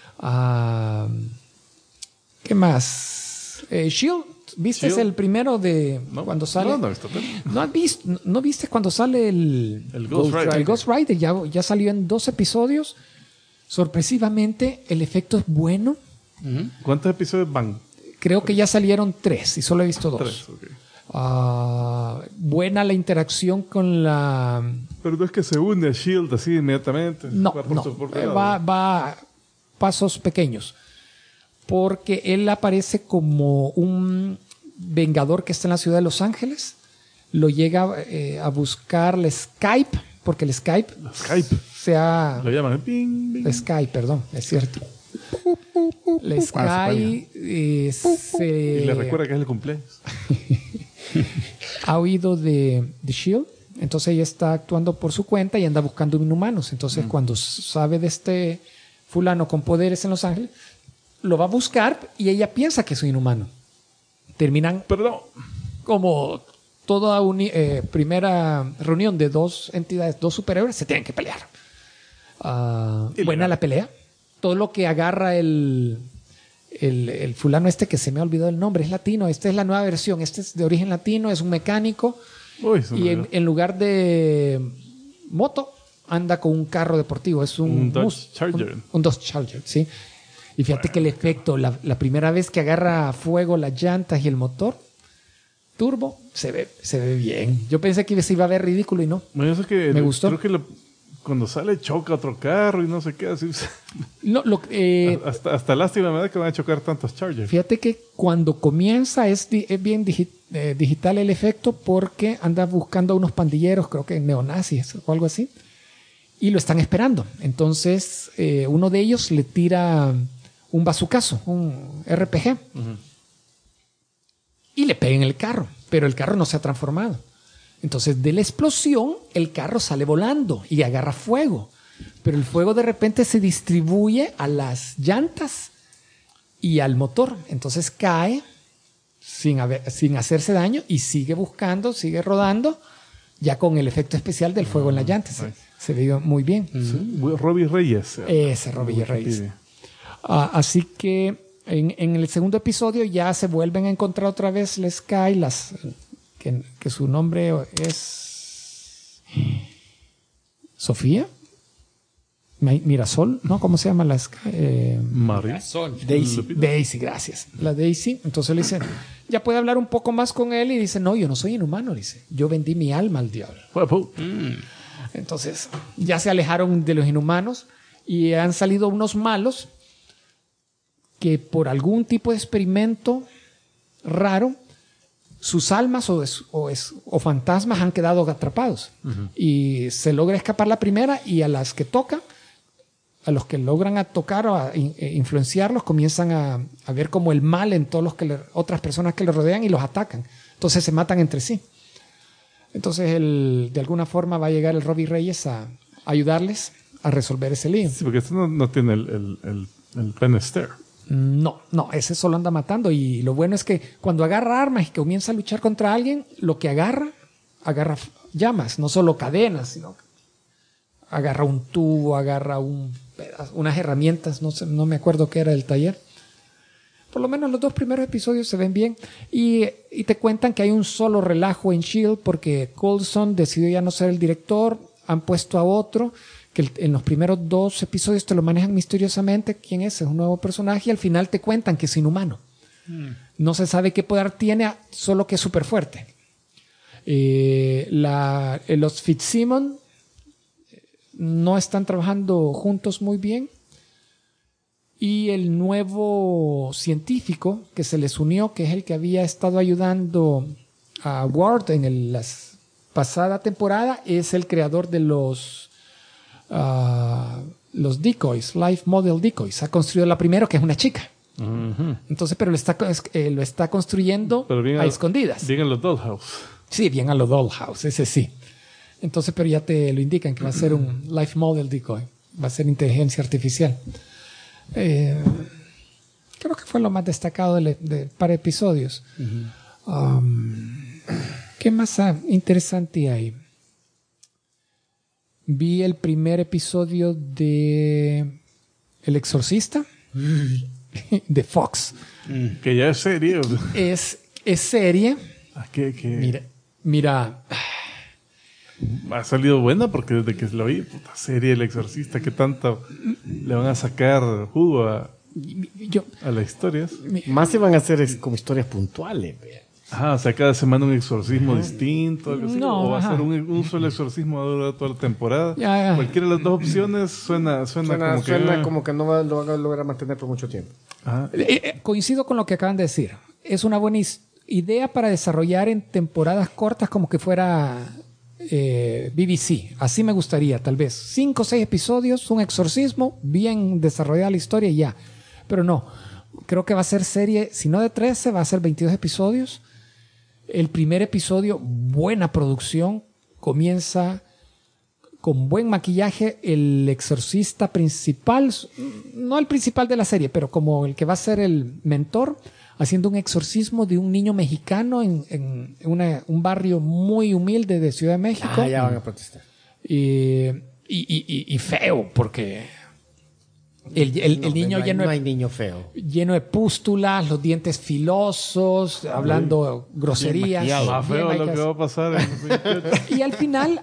¿Qué más? Shield. ¿Viste el primero de cuando sale? No he visto. ¿No viste cuando sale el Ghost Rider? El Ghost Rider ya salió en 2 episodios. Sorpresivamente, el efecto es bueno. ¿Cuántos episodios van? Creo que ya salieron 3 y solo he visto 2. 3, okay. Buena la interacción con la... Pero no es que se une a S.H.I.E.L.D. así inmediatamente. No. Va pasos pequeños. Porque él aparece como un vengador que está en la ciudad de Los Ángeles. Lo llega a buscar el Skype, porque el Skype lo llaman ping, ping. Skype, perdón, es cierto. El Skype y le recuerda que es el cumpleaños. Ha oído de S.H.I.E.L.D., entonces ella está actuando por su cuenta y anda buscando inhumanos. Entonces cuando sabe de este fulano con poderes en Los Ángeles, lo va a buscar y ella piensa que es un inhumano. Terminan como toda primera reunión de 2 entidades, 2 superhéroes, se tienen que pelear. Buena la pelea. todo lo que agarra el fulano este que se me ha olvidado el nombre, es latino, esta es la nueva versión, este es de origen latino, es un mecánico Uy, se me y olvidó. en lugar de moto anda con un carro deportivo, es Un Dodge Charger. un Dodge Charger, sí. Y fíjate que el efecto, la primera vez que agarra fuego las llantas y el motor turbo, se ve bien. Yo pensé que se iba a ver ridículo y no. Bueno, eso que Me gustó. Creo que cuando sale choca otro carro y no sé qué, así. Hasta lástima me da que van a chocar tantos Chargers. Fíjate que cuando comienza es bien digital el efecto porque anda buscando a unos pandilleros, creo que neonazis o algo así, y lo están esperando. Entonces uno de ellos le tira un bazucazo, un RPG, y le pega en el carro, pero el carro no se ha transformado. Entonces de la explosión el carro sale volando y agarra fuego, pero el fuego de repente se distribuye a las llantas y al motor. Entonces cae sin hacerse daño y sigue buscando, sigue rodando, ya con el efecto especial del fuego en las llantas. Se ve muy bien. Sí, Robbie Reyes. Ese Robbie Reyes. Así que en el segundo episodio ya se vuelven a encontrar otra vez la Sky, que su nombre es Sofía. Mirasol, ¿no? ¿Cómo se llama la Sky? Mario. Daisy, gracias. La Daisy. Entonces le dice, ya puede hablar un poco más con él y dice, no, yo no soy inhumano. Dice, yo vendí mi alma al diablo. Entonces ya se alejaron de los inhumanos y han salido unos malos que por algún tipo de experimento raro sus almas o fantasmas han quedado atrapados. Y se logra escapar la primera y a las que toca, a los que logran a tocar o a influenciarlos, comienzan a ver como el mal en todos otras personas que le rodean y los atacan. Entonces se matan entre sí. Entonces de alguna forma va a llegar el Robbie Reyes a ayudarles a resolver ese lío. Sí, porque este no tiene el Penester. No, ese solo anda matando y lo bueno es que cuando agarra armas y comienza a luchar contra alguien, lo que agarra llamas, no solo cadenas, sino agarra un tubo, agarra unas herramientas, no me acuerdo qué era del taller. Por lo menos los 2 primeros episodios se ven bien y te cuentan que hay un solo relajo en S.H.I.E.L.D. porque Coulson decidió ya no ser el director, han puesto a otro que en los primeros 2 episodios te lo manejan misteriosamente. ¿Quién es? Es un nuevo personaje y al final te cuentan que es inhumano. No se sabe qué poder tiene, solo que es súper fuerte. Los Fitzsimmons no están trabajando juntos muy bien y el nuevo científico que se les unió, que es el que había estado ayudando a Ward en la pasada temporada, es el creador de los decoys, Life Model Decoys. Ha construido la primera, que es una chica. Entonces, pero lo está construyendo a escondidas. Bien a los Dollhouse. Sí, bien a los Dollhouse, ese sí. Entonces, pero ya te lo indican que va a ser un Life Model Decoy. Va a ser inteligencia artificial. Creo que fue lo más destacado de par de episodios. ¿Qué más interesante hay? Vi el primer episodio de El Exorcista de Fox. Que ya es serie. Es serie. Mira. Ha salido buena porque desde que lo vi, puta serie El Exorcista, que tanto le van a sacar jugo a las historias. Más se van a hacer como historias puntuales. O sea, cada semana un exorcismo distinto, algo así. No, o va a ser un solo exorcismo a durar toda la temporada. Ya. Cualquiera de las 2 opciones suena como que no lo van a lograr mantener por mucho tiempo. Coincido con lo que acaban de decir. Es una buena idea para desarrollar en temporadas cortas como que fuera BBC. Así me gustaría, tal vez. 5 o 6 episodios, un exorcismo, bien desarrollada la historia y ya. Pero no, creo que va a ser serie, si no de 13, va a ser 22 episodios. El primer episodio, buena producción, comienza con buen maquillaje. El exorcista principal, no el principal de la serie, pero como el que va a ser el mentor, haciendo un exorcismo de un niño mexicano en un barrio muy humilde de Ciudad de México. Ya van a protestar. Y feo, porque El niño no hay niño feo. lleno de pústulas, los dientes filosos, hablando groserías. Más feo Bien, lo que Micas. va a pasar en 2028. Y al final,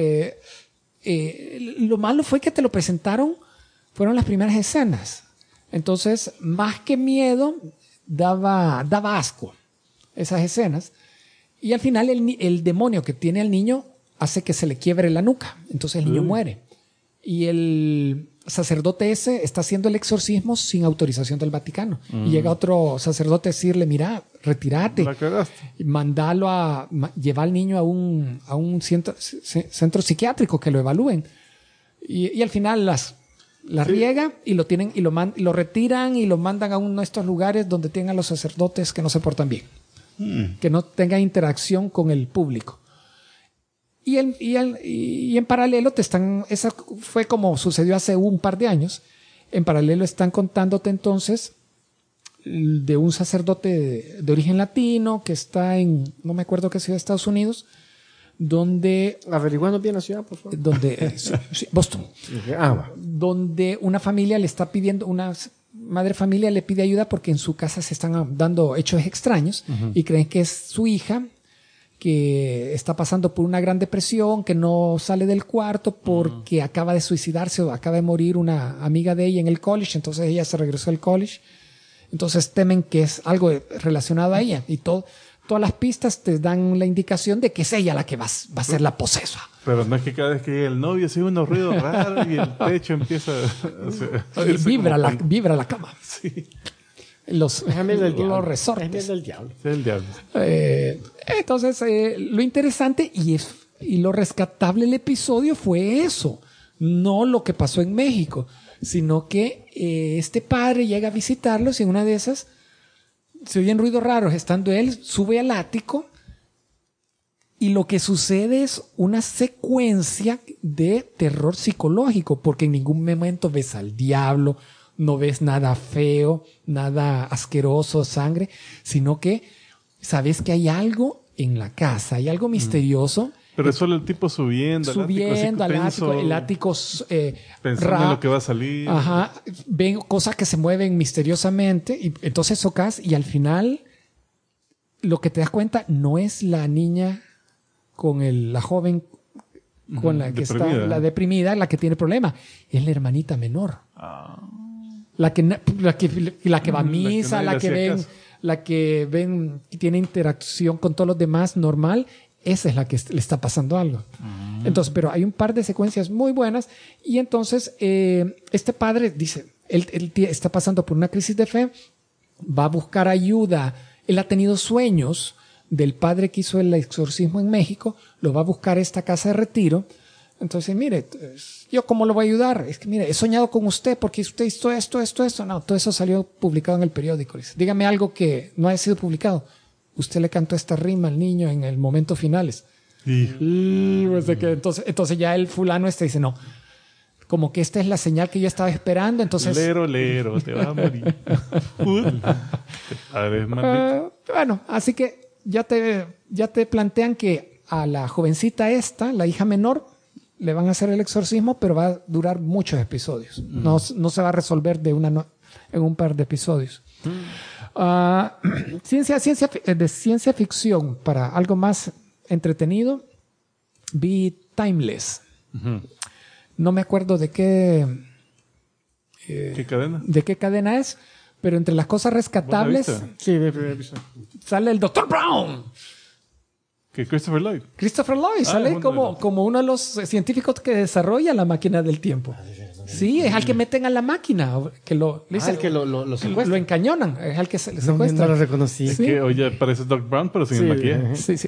lo malo fue que te lo presentaron, fueron las primeras escenas. Entonces, más que miedo, daba asco esas escenas. Y al final el demonio que tiene al niño hace que se le quiebre la nuca. Entonces el niño muere. Y el sacerdote ese está haciendo el exorcismo sin autorización del Vaticano. Y llega otro sacerdote a decirle, mira, retírate. La cagaste. Mandalo llevar al niño a un centro psiquiátrico que lo evalúen. Y al final la riega y lo retiran y lo mandan a uno de estos lugares donde tengan los sacerdotes que no se portan bien. Que no tengan interacción con el público. Y en paralelo esa fue como sucedió hace un par de años. En paralelo están contándote entonces de un sacerdote de origen latino que está no me acuerdo qué ciudad de Estados Unidos, donde Averiguando bien la ciudad, por favor. sí, Boston, donde una familia le está pidiendo, una madre familia le pide ayuda porque en su casa se están dando hechos extraños y creen que es su hija que está pasando por una gran depresión, que no sale del cuarto porque acaba de suicidarse o acaba de morir una amiga de ella en el college, entonces ella se regresó al college, entonces temen que es algo relacionado a ella y todas las pistas te dan la indicación de que es ella la que va a ser la posesa. Pero no es que cada vez que llega el novio hace unos ruidos raros y el techo empieza a vibra la cama. Sí, Los Diablo. resortes. Es del diablo. es el diablo. Entonces, lo interesante y lo rescatable del episodio fue eso. No lo que pasó en México, sino que este padre llega a visitarlos y en una de esas se oyen ruidos raros. Estando él, sube al ático y lo que sucede es una secuencia de terror psicológico, porque en ningún momento ves al diablo, no ves nada feo, nada asqueroso, sangre, sino que sabes que hay algo en la casa, hay algo misterioso. Pero es solo el tipo subiendo al ático, el ático pensando en lo que va a salir. Ajá, ven cosas que se mueven misteriosamente y entonces tocas y al final lo que te das cuenta no es la niña con la joven con la que deprimida. está, la deprimida, la que tiene problema, es la hermanita menor. La que va a misa, la que ven que tiene interacción con todos los demás normal, esa es la que le está pasando algo. Entonces, pero hay un par de secuencias muy buenas y entonces este padre dice, él está pasando por una crisis de fe, va a buscar ayuda, él ha tenido sueños del padre que hizo el exorcismo en México, lo va a buscar a esta casa de retiro. Entonces, mire, ¿yo cómo lo voy a ayudar? Es que, mire, he soñado con usted porque usted hizo esto. No, todo eso salió publicado en el periódico. Dice, dígame algo que no haya sido publicado. Usted le cantó esta rima al niño en el momento finales. Entonces ya el fulano dice, no, como que esta es la señal que yo estaba esperando. Entonces, Lero, te va a morir. bueno, así que ya te plantean que a la jovencita esta, la hija menor, le van a hacer el exorcismo, pero va a durar muchos episodios. No se va a resolver en un par de episodios. Ciencia ficción, para algo más entretenido, vi Timeless. No me acuerdo de qué cadena? De qué cadena es, pero entre las cosas rescatables Sí, mi primer episodio. sale el Dr. Brown. Que Christopher Lloyd. Christopher Lloyd sale como uno de los científicos que desarrolla la máquina del tiempo. Sí, es al que meten a la máquina, que lo secuestra. lo encañonan, es al que se le No secuestra. lo reconocí. Sí. Que oye, parece Doc Brown, pero sin el maquillaje. Sí.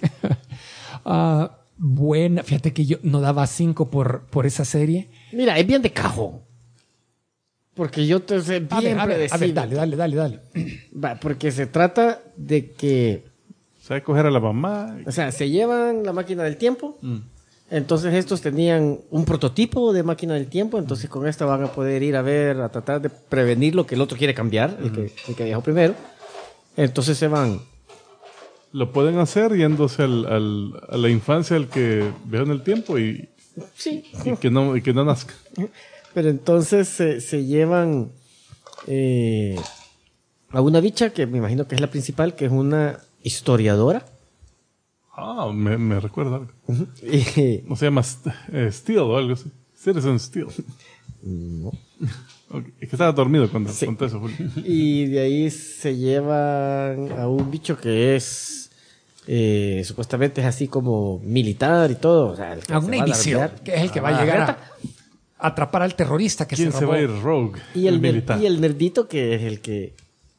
Buena, fíjate que yo no daba 5 por esa serie. Mira, es bien de cajón. Porque yo te sé bien A ver, predecible. dale. Va, porque se trata de que, Sabe coger a la mamá. o sea, se llevan la máquina del tiempo. Entonces estos tenían un prototipo de máquina del tiempo. Entonces con esta van a poder ir a tratar de prevenir lo que el otro quiere cambiar, el que viajó primero. Entonces se van. Lo pueden hacer yéndose a la infancia del que viajó en el tiempo y Sí. que no nazca. Pero entonces se llevan a una bicha que me imagino que es la principal, que es una historiadora. Ah, me recuerda algo. Y- No se llama Steel o algo así. Citizen Steel. no. Ok, es que estaba dormido cuando Sí. conté eso, Julio. Y de ahí se llevan a un bicho que es supuestamente es así como militar y todo. O sea, el que A se un va Navy alardear. SEAL, que es el que va Ah, a llegar reta. a atrapar al terrorista que ¿Quién se se robó. va a ir rogue? Y el militar. y el nerdito que es el que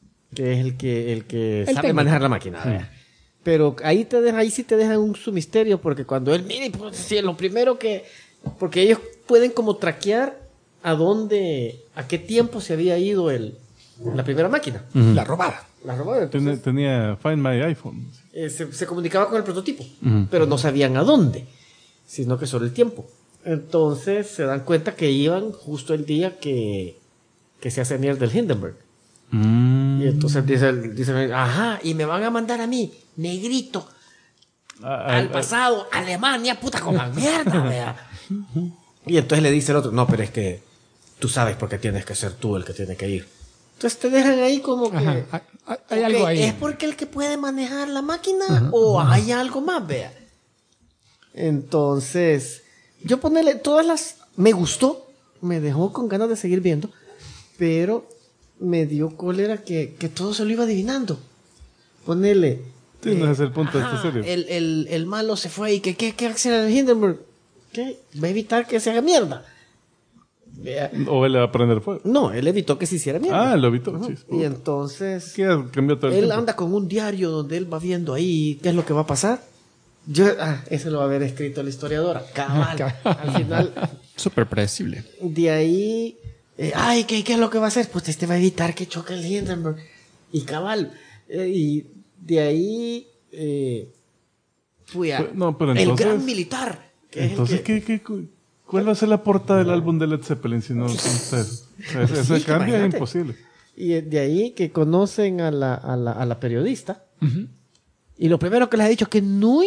sabe técnico. manejar la máquina. ¿verdad? Pero ahí sí te dejan un su misterio, porque cuando él mire, pues sí, lo primero que, porque ellos pueden como traquear a qué tiempo se había ido la primera máquina. La robada. La robaron. Entonces, Tenía Find My iPhone. se comunicaba con el prototipo, pero no sabían a dónde, sino que solo el tiempo. Entonces se dan cuenta que iban justo el día que se hace mierda el Hindenburg. Y entonces dice, ajá, y me van a mandar a mí, negrito, al pasado, Alemania, puta como mierda, vea. Y entonces le dice el otro, no, pero es que tú sabes por qué tienes que ser tú el que tiene que ir. Entonces te dejan ahí como que... Ajá. Hay ok, algo ahí. ¿es porque el que puede manejar la máquina o hay algo más, vea? Entonces, yo ponerle me gustó, me dejó con ganas de seguir viendo, pero me dio cólera que todo se lo iba adivinando. Ponerle... Sí, no ese es el punto de esta ajá, serie. el malo se fue y que ¿qué va a hacer el Hindenburg? ¿Qué? Va a evitar que se haga mierda. Vea. O él va a prender fuego. No, él evitó que se hiciera mierda. Ah, lo evitó. Sí. Y entonces... ¿Qué cambió todo el Él tiempo? anda con un diario donde él va viendo ahí qué es lo que va a pasar. Ese lo va a haber escrito la historiadora. Cabal. Al final, Súper predecible. de ahí, ¿qué es lo que va a hacer? Pues este va a evitar que choque el Hindenburg. Y cabal. Y de ahí, No, pero el entonces- gran militar. Que Entonces, es el que, ¿cuál va a ser la portada del álbum de Led Zeppelin si no son ustedes? O sea, ese Sí, cambio es imagínate. imposible. Y de ahí que conocen a la periodista. Y lo primero que les ha dicho es que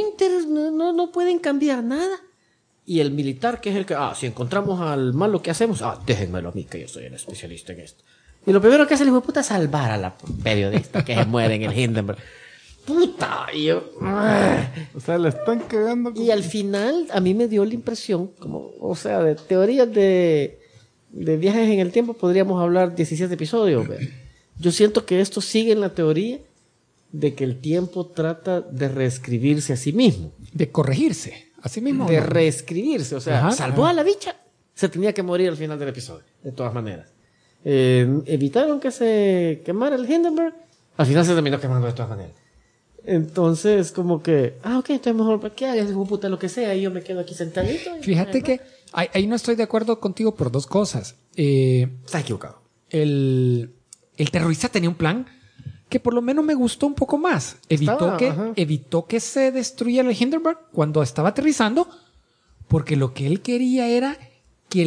no pueden cambiar nada. Y el militar, que es el que, si encontramos al malo, ¿qué hacemos? Déjenmelo a mí, que yo soy el especialista en esto. Y lo primero que hace el hijo de puta es salvar a la periodista que se muere en el Hindenburg. ¡Puta! Y yo... O sea, le están cagando. Y al final, a mí me dio la impresión, de teorías de viajes en el tiempo, podríamos hablar 17 episodios. ¿Ve? Yo siento que esto sigue en la teoría de que el tiempo trata de reescribirse a sí mismo. De corregirse. Así mismo. De ¿no? reescribirse. O sea, Ajá, salvó ajá. a la bicha, se tenía que morir al final del episodio. De todas maneras. Evitaron que se quemara el Hindenburg, al final se terminó quemando de todas maneras. Entonces, como que, ok, entonces mejor que hagas, hijo de puta, lo que sea, y yo me quedo aquí sentadito. Fíjate que ahí no estoy de acuerdo contigo por dos cosas. Estás equivocado. El terrorista tenía un plan que por lo menos me gustó un poco más. Evitó que se destruyera el Hindenburg cuando estaba aterrizando, porque lo que él quería era que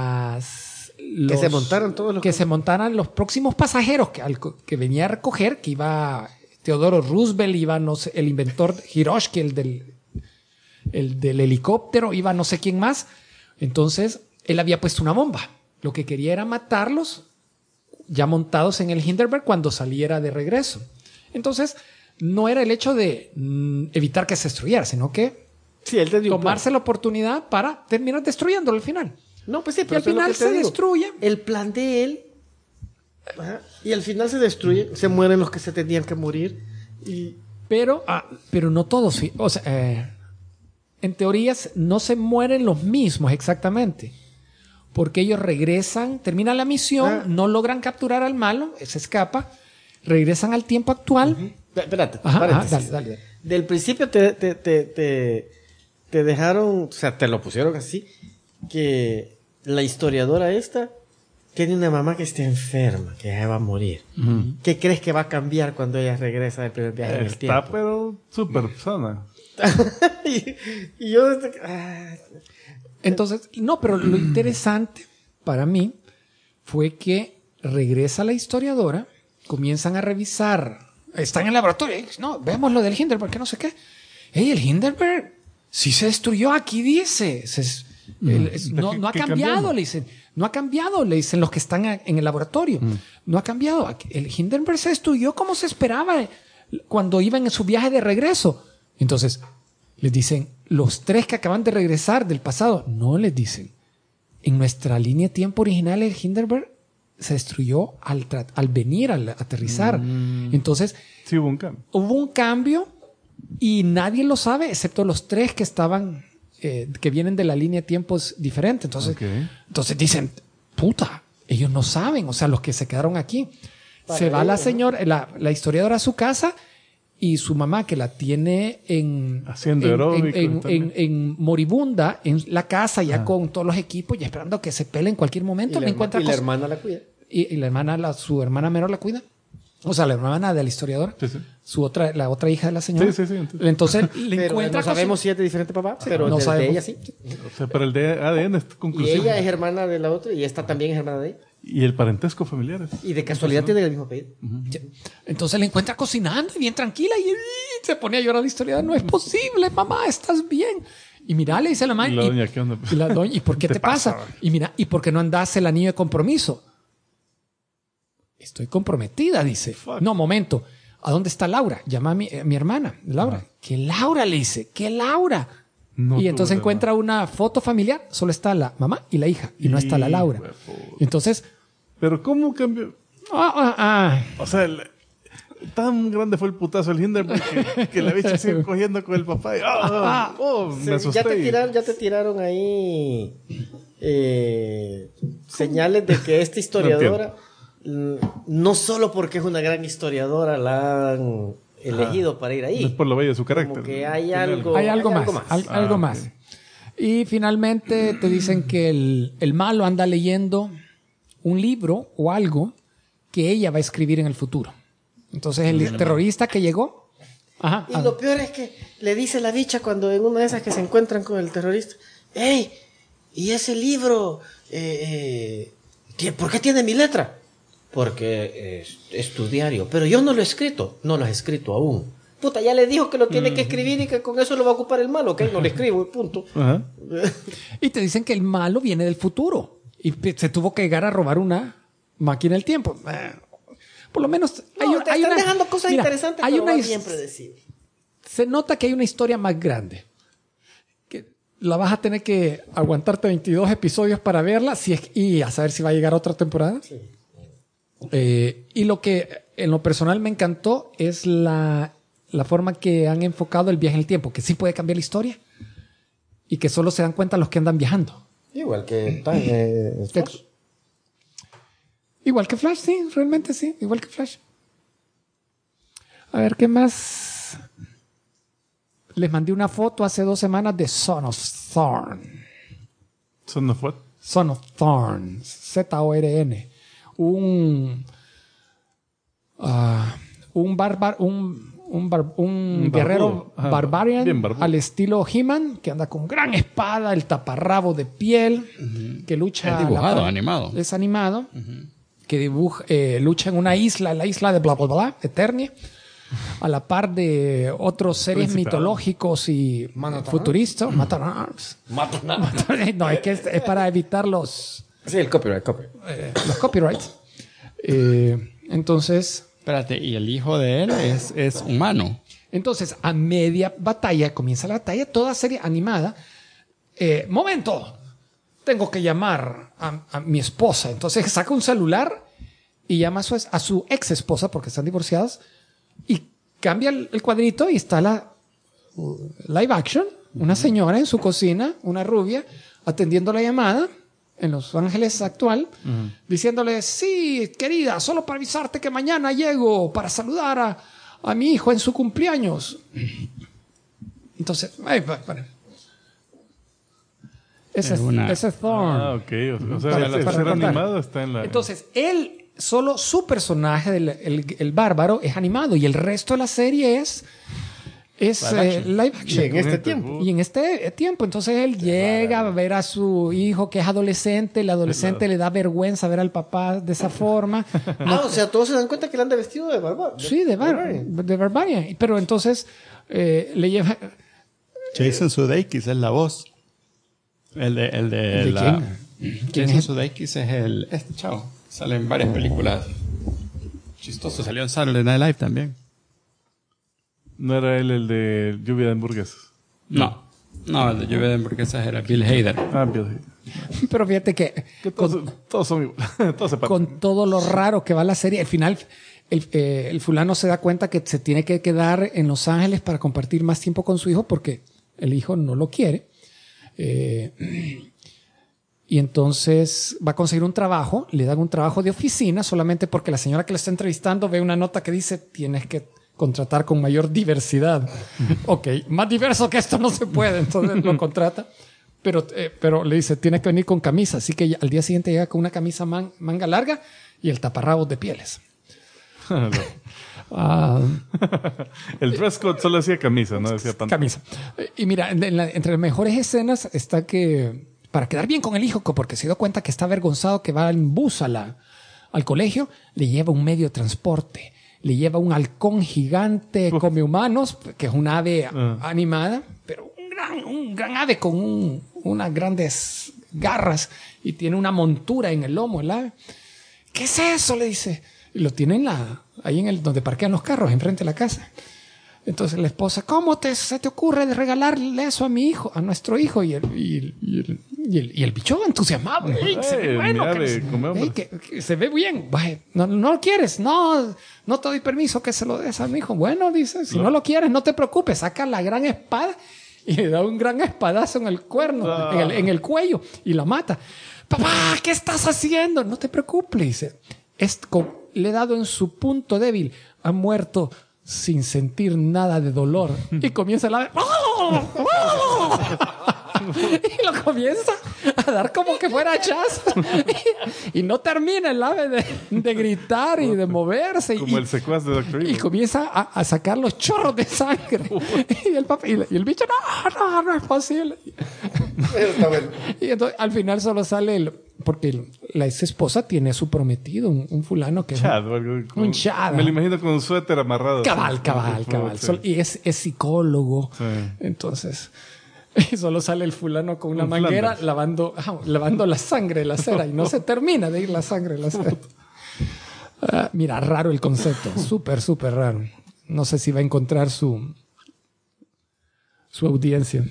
se montaran todos los... que se montaran los próximos pasajeros que venía a recoger, que iba Teodoro Roosevelt, iba no sé, el inventor Hiroshki, el del helicóptero, iba no sé quién más. Entonces él había puesto una bomba. Lo que quería era matarlos ya montados en el Hindenburg cuando saliera de regreso. Entonces no era el hecho de evitar que se destruyera, sino que Sí, él te dio un tomarse la oportunidad para terminar destruyéndolo al final. plan. No, pues sí, Y pero al eso es lo final que te se digo. destruye. El plan de él... y al final se destruye, se mueren los que se tenían que morir. Y... Pero no todos. O sea, en teorías no se mueren los mismos exactamente. Porque ellos regresan, terminan la misión, no logran capturar al malo, se escapa, regresan al tiempo actual. Espérate, Ajá, paréntesis. dale. Del principio te dejaron, o sea, te lo pusieron así, que la historiadora esta tiene una mamá que está enferma, que ya va a morir. ¿Qué crees que va a cambiar cuando ella regresa del primer viaje en el Está, tiempo? pero súper sana. y yo... Entonces, no, pero lo interesante para mí fue que regresa la historiadora, comienzan a revisar, están en el laboratorio, no, vemos lo del Hindenburg, que no sé qué. El Hindenburg sí se destruyó, aquí dice, No ha ¿Qué cambiado, cambiamos? le dicen. No ha cambiado, le dicen los que están en el laboratorio. No ha cambiado. El Hindenburg se destruyó como se esperaba cuando iban en su viaje de regreso. Entonces, les dicen, los 3 que acaban de regresar del pasado, no les dicen. En nuestra línea de tiempo original, el Hindenburg se destruyó al venir, al aterrizar. Entonces, Sí, hubo un cambio. hubo un cambio y nadie lo sabe, excepto los 3 que estaban, que vienen de la línea de tiempos diferente. Entonces, Ok. entonces dicen, puta, ellos no saben, o sea, los que se quedaron aquí. Se va la señora, la historiadora a su casa y su mamá, que la tiene Haciendo aeróbico en moribunda, en la casa, ya con todos los equipos, ya esperando que se pele en cualquier momento. Le encuentra y la cosas. hermana la cuida. Y la hermana, su hermana menor la cuida. O sea, la hermana del historiador. Sí, sí. La otra hija de la señora. Sí. Entonces le Pero encuentra no sabemos si es de diferente papá, pero no de sabemos. ella sí. O sea, pero el de ADN es Y conclusivo. ella es hermana de la otra y esta también es hermana de ella. Y el parentesco familiar es. Y de casualidad tiene el mismo apellido. Entonces le encuentra cocinando y bien tranquila y se pone a llorar la historiadora. No es posible, mamá, estás bien. Y mira, le dice la mamá. Y la doña, ¿qué onda? Y la doña, ¿y por qué te pasa? Y mira, ¿y por qué no andas el anillo de compromiso? Estoy comprometida, dice. No, momento. ¿A dónde está Laura? Llama a mi hermana, Laura. ¿Qué Laura? Le dice. ¿Qué Laura? No y entonces tuve encuentra una foto familiar. Solo está la mamá y la hija. Y no está la Laura. Entonces, Pero ¿cómo cambió? O sea, tan grande fue el putazo del Hindenburg que la bicha sigue cogiendo con el papá. Y, me asusté. Ya te tiraron ahí señales de que esta historiadora, no solo porque es una gran historiadora, la han elegido para ir No es ahí. por lo bello de su carácter. Como que hay Tiene algo, hay algo más. más. Algo más. Y finalmente te dicen que el malo anda leyendo un libro o algo que ella va a escribir en el futuro. Entonces el terrorista que llegó... Ajá, Y lo peor es que le dice la bicha cuando en una de esas que se encuentran con el terrorista, ¡Ey! ¿Y ese libro? ¿Por qué tiene mi letra? Porque es tu diario. Pero yo no lo he escrito. No lo has escrito aún. Puta, ya le dijo que lo tiene que escribir y que con eso lo va a ocupar el malo. Ok, no lo escribo, punto. Ajá. Y te dicen que el malo viene del futuro. Y se tuvo que llegar a robar una máquina del tiempo. Por lo menos Te están dejando cosas mira, interesantes, hay pero una va bien predecible. Se nota que hay una historia más grande. Que la vas a tener que aguantarte 22 episodios para verla y a saber si va a llegar otra temporada. Sí. Y lo que en lo personal me encantó es la forma que han enfocado el viaje en el tiempo, que sí puede cambiar la historia y que solo se dan cuenta los que andan viajando. Igual que Flash. Igual que Flash, sí, realmente sí, igual que Flash. A ver, ¿qué más? Les mandé una foto hace 2 semanas de Son of Thorn. ¿Son of what? Son of Thorn. Z-O-R-N. Un guerrero barbarian al estilo He-Man, que anda con gran espada, el taparrabo de piel, que lucha... Es dibujado, animado. Es animado. Que lucha en una isla, la isla de bla bla bla, Eternia, a la par de otros seres mitológicos y futuristas. No, es que es para evitar los... Sí, el copyright. Los copyrights. Entonces... Espérate, y el hijo de él es humano. Entonces, a media batalla, comienza la batalla, toda serie animada. ¡Momento! Tengo que llamar a mi esposa. Entonces saca un celular y llama a su ex esposa, porque están divorciados, y cambia el cuadrito y está la live action, una señora en su cocina, una rubia, atendiendo la llamada en Los Ángeles actual, diciéndole, sí, querida, solo para avisarte que mañana llego para saludar a mi hijo en su cumpleaños. Entonces, bueno. Ese es Thorn. Ok. O sea, el ser animado está en la... Entonces, solo su personaje, el bárbaro, es animado y el resto de la serie es live action. Y en este tiempo. Y en este tiempo. Entonces, él llega a ver a su hijo que es adolescente. El adolescente le da vergüenza ver al papá de esa forma. O sea, todos se dan cuenta que él anda vestido de barbaro. Sí, de Barbarian. Pero entonces le lleva... Jason Sudeikis es la voz. El de ¿El de la... quién? Jason Sudeikis es este chavo. Sale en varias películas. Chistoso. Salió en Saturday Night Live también. ¿No era él el de Lluvia de Hamburguesas? No, el de Lluvia de Hamburguesas era Bill Hader. Ah, bien. Pero fíjate que Todos son iguales. Todos se parecen. con todo lo raro que va la serie, al final el fulano se da cuenta que se tiene que quedar en Los Ángeles para compartir más tiempo con su hijo porque el hijo no lo quiere. Y entonces va a conseguir un trabajo, le dan un trabajo de oficina solamente porque la señora que le está entrevistando ve una nota que dice tienes que contratar con mayor diversidad. Ok, más diverso que esto no se puede, entonces lo contrata. Pero le dice, tiene que venir con camisa. Así que al día siguiente llega con una camisa manga larga y el taparrabos de pieles. El dress code solo decía camisa, no decía pantalón. Camisa. Y mira, entre las mejores escenas está que, para quedar bien con el hijo, porque se dio cuenta que está avergonzado que va en bus al colegio, le lleva un medio de transporte. Le lleva un halcón gigante come humanos, que es un ave animada, pero un gran ave con unas grandes garras y tiene una montura en el lomo el ave. ¿Qué es eso? Le dice. Y lo tiene ahí donde parquean los carros, enfrente de la casa. Entonces la esposa, ¿cómo se te ocurre de regalarle eso a mi hijo, a nuestro hijo? Y el bicho entusiasmado. ¡Ey, se ve bueno! Que se ve bien. ¿No lo quieres? No te doy permiso que se lo des a mi hijo. Bueno, dice, si no lo quieres, no te preocupes. Saca la gran espada y le da un gran espadazo en el cuerno, en el cuello, y la mata. Papá, ¿qué estás haciendo? No te preocupes, dice. Le he dado en su punto débil. Ha muerto sin sentir nada de dolor. Y comienza la... y lo comienza a dar como que fuera jazz. y no termina el ave de gritar y de moverse. Como el secuaz de Dr. Evil. Y comienza a sacar los chorros de sangre. y el bicho, no es posible. Está bueno. Y entonces al final solo sale porque la ex esposa tiene a su prometido, un fulano que Chad, un Chad. Me lo imagino con un suéter amarrado. Cabal. Sí. Y es psicólogo. Sí. Entonces, y solo sale el fulano con una Un manguera Flanders. lavando la sangre de la cera y no se termina de ir la sangre de la cera. Mira, raro el concepto. Súper raro. No sé si va a encontrar su audiencia.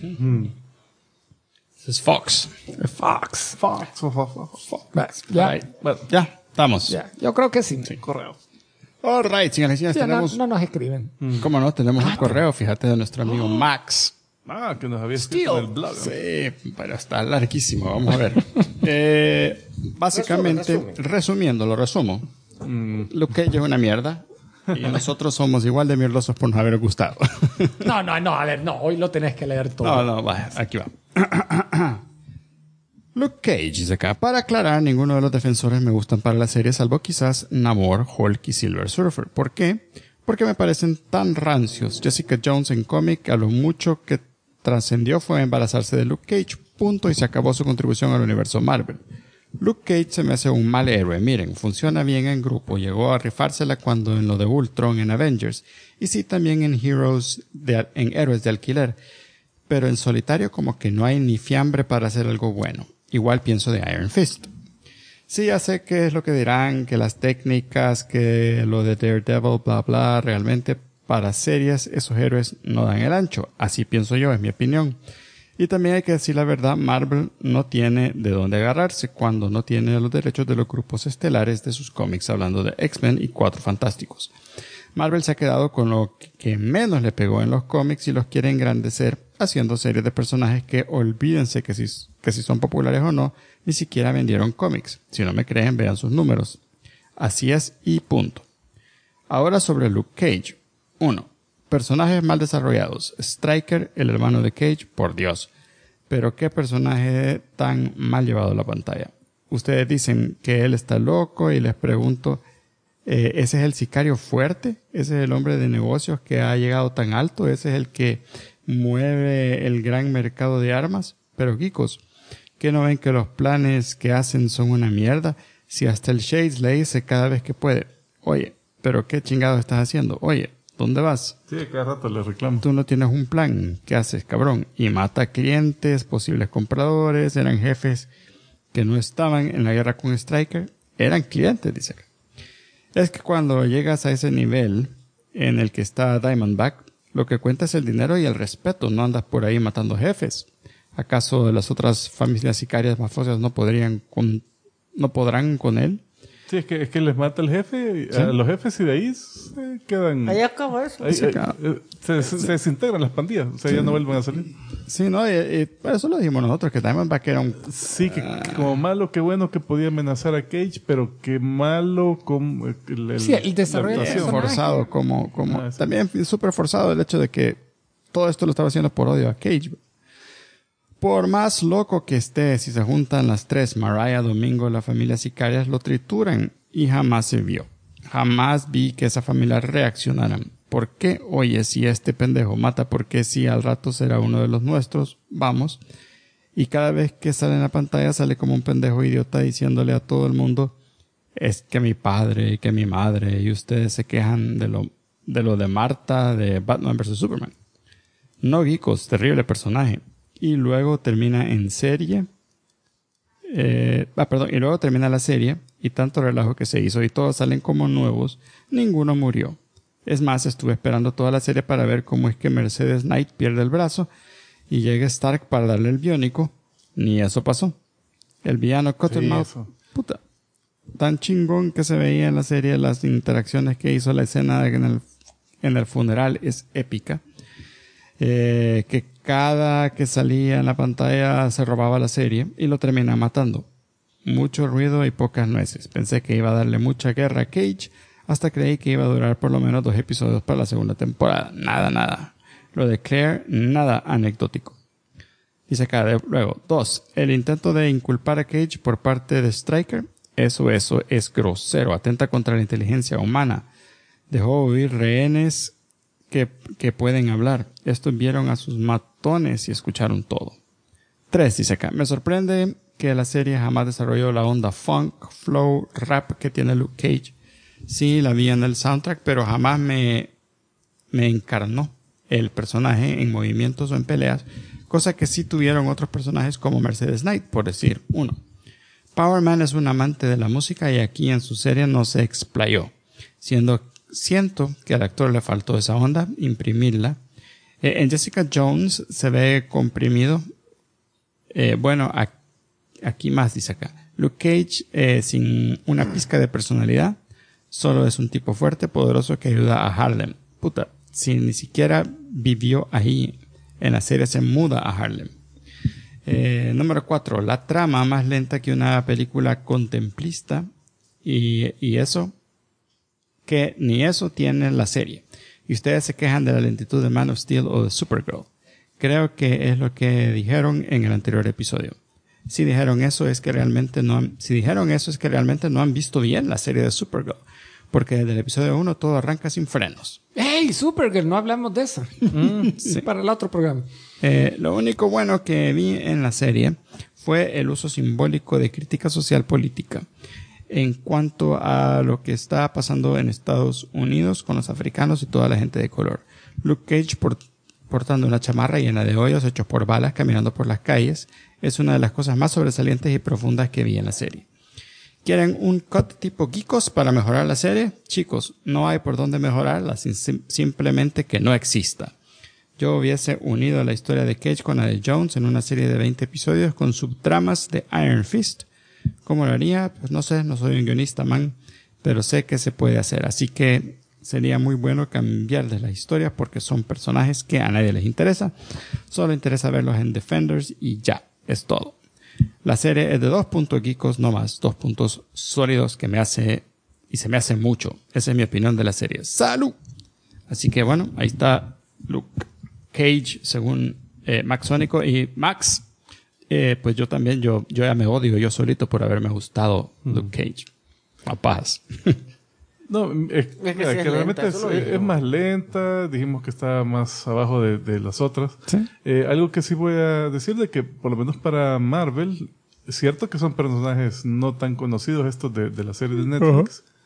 Es Fox. Fox. Ya. Bueno, Ya, estamos. Ya, yo creo que sí. correo. All right, señores y señores, Ya, tenemos... no nos escriben. ¿Cómo no? Tenemos un correo, fíjate, de nuestro amigo Max. Que nos había escrito en el blog. Sí, pero está larguísimo. Vamos a ver. Básicamente, resumiendo, lo resumo. Luke Cage es una mierda. Y nosotros somos igual de mierdosos por nos haber gustado. No, a ver, hoy lo tenés que leer todo. No, va, aquí va. Luke Cage dice acá, para aclarar, ninguno de los defensores me gustan para la serie, salvo quizás Namor, Hulk y Silver Surfer. ¿Por qué? Porque me parecen tan rancios. Jessica Jones en cómic, a lo mucho que trascendió fue embarazarse de Luke Cage, punto, y se acabó su contribución al universo Marvel. Luke Cage se me hace un mal héroe. Miren, funciona bien en grupo. Llegó a rifársela cuando en lo de Ultron en Avengers. Y sí, también en Héroes de alquiler. Pero en solitario como que no hay ni fiambre para hacer algo bueno. Igual pienso de Iron Fist. Sí, ya sé qué es lo que dirán, que las técnicas, que lo de Daredevil, bla, bla. Realmente para series esos héroes no dan el ancho. Así pienso yo, es mi opinión. Y también hay que decir la verdad, Marvel no tiene de dónde agarrarse cuando no tiene los derechos de los grupos estelares de sus cómics, hablando de X-Men y Cuatro Fantásticos. Marvel se ha quedado con lo que menos le pegó en los cómics y los quiere engrandecer haciendo series de personajes que, olvídense que si son populares o no, ni siquiera vendieron cómics. Si no me creen, vean sus números. Así es y punto. Ahora sobre Luke Cage. 1. Personajes mal desarrollados. Stryker, el hermano de Cage, por Dios. Pero qué personaje tan mal llevado a la pantalla. Ustedes dicen que él está loco y les pregunto, ¿ese es el sicario fuerte? ¿Ese es el hombre de negocios que ha llegado tan alto? ¿Ese es el que mueve el gran mercado de armas? Pero Geekos, ¿qué no ven que los planes que hacen son una mierda? Si hasta el Shades le dice cada vez que puede, oye, ¿pero qué chingado estás haciendo? Oye, ¿Dónde vas? Sí, cada rato le reclamo. Tú no tienes un plan. ¿Qué haces, cabrón? Y mata clientes, posibles compradores, eran jefes que no estaban en la guerra con Stryker. Eran clientes, dice. Es que cuando llegas a ese nivel en el que está Diamondback, lo que cuenta es el dinero y el respeto. No andas por ahí matando jefes. ¿Acaso las otras familias sicarias mafiosas no podrán con él? Sí, es que les mata el jefe, ¿Sí? a los jefes y de ahí se quedan... Ahí acaba eso. ahí- se acaba. se desintegran las pandillas, o sea, ya no vuelven a salir. Sí, no, por eso lo dijimos nosotros, que Diamondback era un... Sí, que como malo, qué bueno que podía amenazar a Cage, pero qué malo como Sí, el desarrollo la del actuación. personaje. forzado, como Sí. también súper forzado el hecho de que todo esto lo estaba haciendo por odio a Cage. Por más loco que esté, si se juntan las tres, Mariah, Domingo, la familia Sicarias, lo trituran y jamás se vio. Jamás vi que esa familia reaccionaran. ¿Por qué? Oye, si este pendejo mata, ¿por qué si al rato será uno de los nuestros? Vamos. Y cada vez que sale en la pantalla sale como un pendejo idiota diciéndole a todo el mundo, es que mi padre y que mi madre, y ustedes se quejan de lo de Marta de Batman vs. Superman. No, Geekos, terrible personaje. Y luego termina en serie. Y luego termina la serie y tanto relajo que se hizo y todos salen como nuevos, ninguno murió. Es más, estuve esperando toda la serie para ver cómo es que Mercedes Knight pierde el brazo y llega Stark para darle el biónico. Ni eso pasó. El villano Cottonmouth, eso. puta, tan chingón que se veía en la serie, las interacciones que hizo, la escena en el funeral es épica. Que cada que salía en la pantalla se robaba la serie y lo termina matando. Mucho ruido y pocas nueces. Pensé que iba a darle mucha guerra a Cage, hasta creí que iba a durar por lo menos 2 episodios para la segunda temporada. Nada. Lo de Claire, nada anecdótico. Dice acá, luego, 2. El intento de inculpar a Cage por parte de Stryker. Eso es grosero. Atenta contra la inteligencia humana. Dejó huir rehenes que pueden hablar. Estos vieron a sus matones y escucharon todo. 3. Dice acá, me sorprende que la serie jamás desarrolló la onda funk, flow, rap que tiene Luke Cage. Sí, la vi en el soundtrack, pero jamás me encarnó el personaje en movimientos o en peleas, cosa que sí tuvieron otros personajes como Mercedes Knight, por decir uno. Power Man es un amante de la música y aquí en su serie no se explayó, siento que al actor le faltó esa onda, imprimirla. En Jessica Jones se ve comprimido. Aquí más dice acá. Luke Cage, sin una pizca de personalidad, solo es un tipo fuerte, poderoso que ayuda a Harlem. Puta, si ni siquiera vivió ahí, en la serie se muda a Harlem. Número 4. La trama más lenta que una película contemplista. Y eso, que ni eso tiene la serie. Y ustedes se quejan de la lentitud de Man of Steel o de Supergirl. Creo que es lo que dijeron en el anterior episodio. Si dijeron eso es que realmente no han visto bien la serie de Supergirl. Porque desde el episodio 1 todo arranca sin frenos. ¡Hey, Supergirl! No hablamos de eso. Sí. Para el otro programa. Lo único bueno que vi en la serie fue el uso simbólico de crítica social política en cuanto a lo que está pasando en Estados Unidos con los africanos y toda la gente de color. Luke Cage portando una chamarra llena de hoyos hechos por balas caminando por las calles es una de las cosas más sobresalientes y profundas que vi en la serie. ¿Quieren un cut tipo Geekos para mejorar la serie? Chicos, no hay por dónde mejorarla, simplemente que no exista. Yo hubiese unido la historia de Cage con la de Jones en una serie de 20 episodios con subtramas de Iron Fist. ¿Cómo lo haría? Pues no sé, no soy un guionista, man, pero sé que se puede hacer. Así que sería muy bueno cambiarles la historia porque son personajes que a nadie les interesa. Solo interesa verlos en Defenders y ya, es todo. La serie es de 2 puntos geekos, no más, 2 puntos sólidos que se me hace mucho. Esa es mi opinión de la serie. ¡Salud! Así que bueno, ahí está Luke Cage según Max Sónico. Y Max, pues yo también, yo ya me odio yo solito por haberme gustado Luke Cage. A paz. No, que sí es realmente lenta, eso lo es dijimos. más lenta. Dijimos que está más abajo de las otras. ¿Sí? Algo que sí voy a decir de que, por lo menos para Marvel, es cierto que son personajes no tan conocidos estos de la serie de Netflix.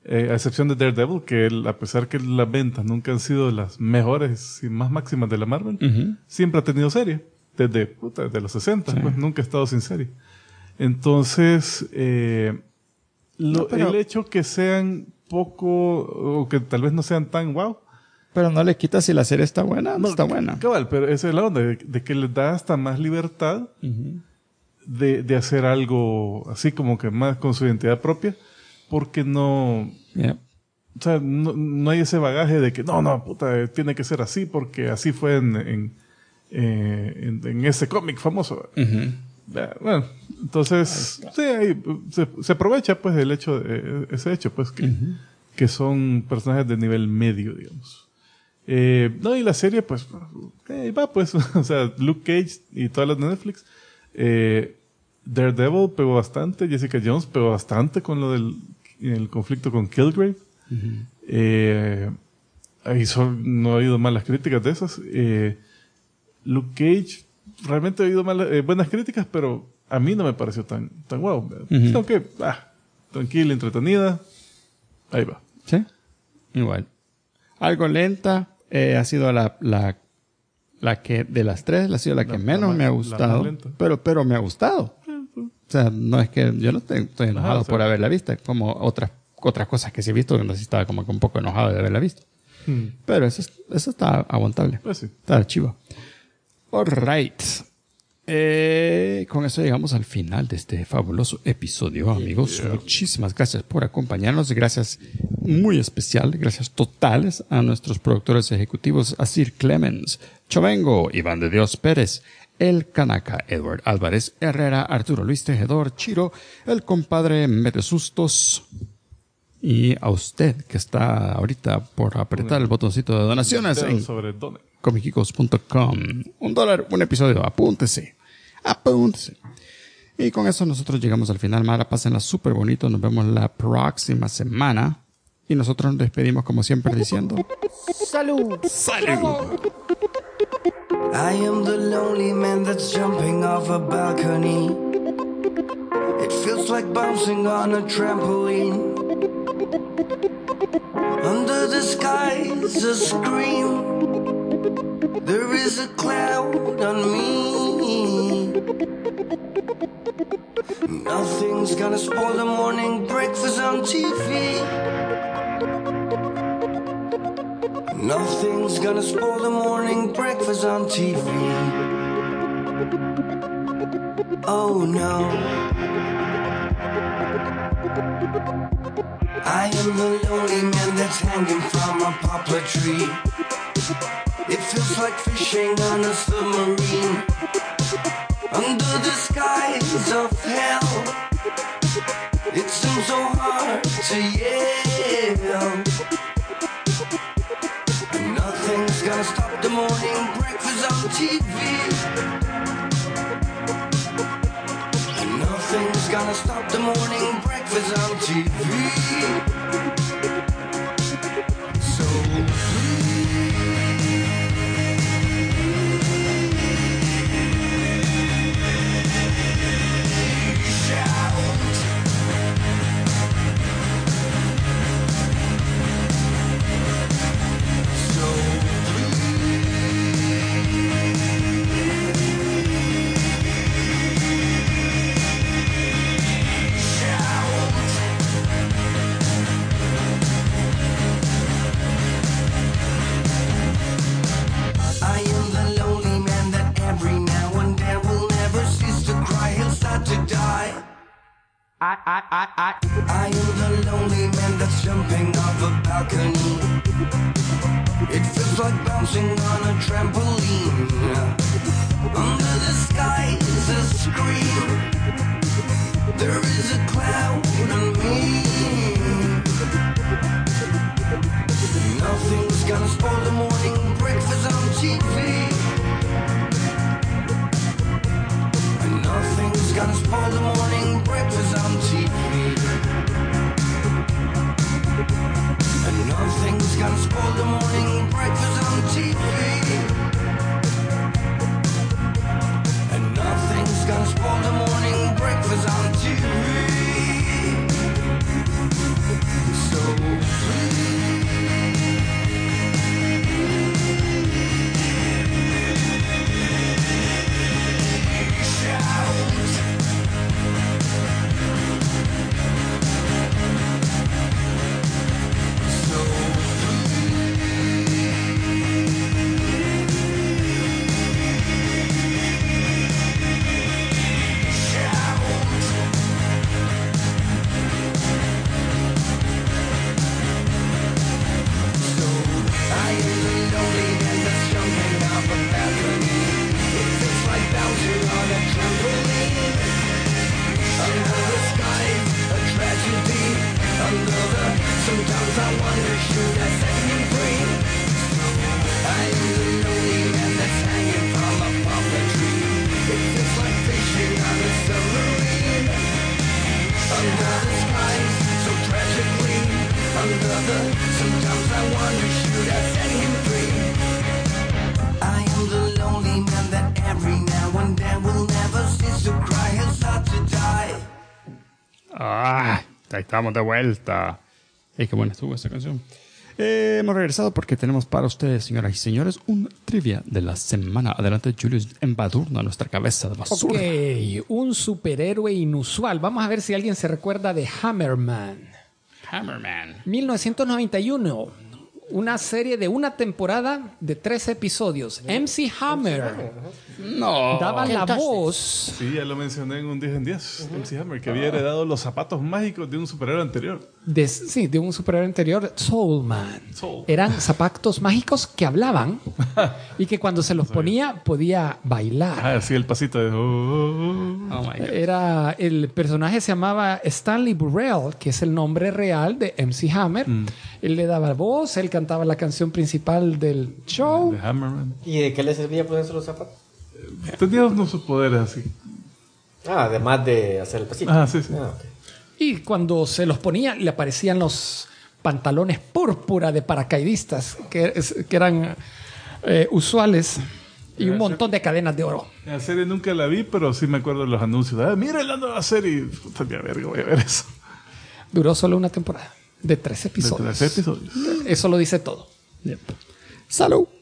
A excepción de Daredevil, que a pesar que las ventas nunca han sido las mejores y más máximas de la Marvel, siempre ha tenido serie. Desde los 60, pues nunca ha estado sin serie. Entonces, el hecho que sean poco, o que tal vez no sean tan wow. Pero no le quita si la serie está buena, no está buena. Cabal, pero esa es la onda, de que les da hasta más libertad de hacer algo así como que más con su identidad propia, porque no... Yeah. O sea, no hay ese bagaje de que tiene que ser así porque así fue en ese cómic famoso. Bueno, entonces sí, ahí se aprovecha pues el hecho ese hecho pues que son personajes de nivel medio, digamos. Y la serie pues va pues o sea, Luke Cage y todas las de Netflix, Daredevil pegó bastante, Jessica Jones pegó bastante con lo del el conflicto con Kilgrave. No he oído malas críticas de esas. Luke Cage, realmente he oído buenas críticas, pero a mí no me pareció tan guau. Sino que, tranquila, entretenida. Ahí va. Sí, igual. Algo lenta, ha sido la que de las tres, ha sido la que menos me ha gustado. Pero me ha gustado. O sea, no es que yo no estoy enojado por haberla visto, como otras cosas que sí he visto, que no sí estaba como que un poco enojado de haberla visto. Pero eso está aguantable. Pues sí. Está chivo. All right. Con eso llegamos al final de este fabuloso episodio, amigos. Muchísimas gracias por acompañarnos. Gracias muy especial, gracias totales a nuestros productores ejecutivos, a Sir Clemens, Chovengo, Iván de Dios Pérez, el Kanaka, Edward Álvarez Herrera, Arturo Luis Tejedor, Chiro, el compadre Mete Sustos, y a usted que está ahorita por apretar el botoncito de donaciones en comicicos.com. $1, un episodio, apúntese. Y con eso nosotros llegamos al final. Mara, pásenla súper bonito. Nos vemos la próxima semana. Y nosotros nos despedimos como siempre diciendo... ¡Salud! ¡Salud! I am the lonely man that's jumping off a balcony. It feels like bouncing on a trampoline. Under the skies a scream. There is a cloud on me. Nothing's gonna spoil the morning breakfast on TV. Nothing's gonna spoil the morning breakfast on TV. Oh no. I am the lonely man that's hanging from a poplar tree. It feels like fishing on a submarine. Under the skies of hell. It seems so hard to yell. Nothing's gonna stop the morning breakfast on TV. Nothing's gonna stop the morning breakfast on TV. So I am the lonely man that's jumping off a balcony. It feels like bouncing on a trampoline. Under the sky is a scream. There is a cloud on me. Nothing's gonna spoil the morning breakfast on TV. Nothing's gonna spoil the morning breakfast on TV. And nothing's gonna spoil the morning breakfast on TV. And nothing's gonna spoil the morning breakfast on TV. So Ah, ahí estamos de vuelta. Qué buena estuvo esta canción. Hemos regresado porque tenemos para ustedes, señoras y señores, un trivia de la semana. Adelante, Julius, embadurna nuestra cabeza de basura. Ok, un superhéroe inusual. Vamos a ver si alguien se recuerda de Hammerman. Hammerman. 1991. Una serie de una temporada de 3 episodios. MC Hammer No. daba la voz. Sí, ya lo mencioné en un 10 en 10. MC Hammer, que había heredado los zapatos mágicos de un superhéroe anterior. De un superhéroe anterior, Soulman. Soul. Eran zapatos mágicos que hablaban y que cuando se los ponía podía bailar. Ah, sí, el pasito de... Oh my God. El personaje se llamaba Stanley Burrell, que es el nombre real de MC Hammer. Él le daba voz, él cantaba la canción principal del show. de Hammerman. ¿Y de qué le servía ponerse los zapatos? Tenía unos poderes así. Ah, además de hacer el pasito. Ah, sí, sí. Ah, ok. Y cuando se los ponía, le aparecían los pantalones púrpura de paracaidistas, que eran usuales, y un montón de cadenas de oro. La serie nunca la vi, pero sí me acuerdo de los anuncios. Ah, mira la nueva serie. Puta, mira, verga, voy a ver eso. Duró solo una temporada, de 3 episodios. De 3 episodios. Eso lo dice todo. Salud.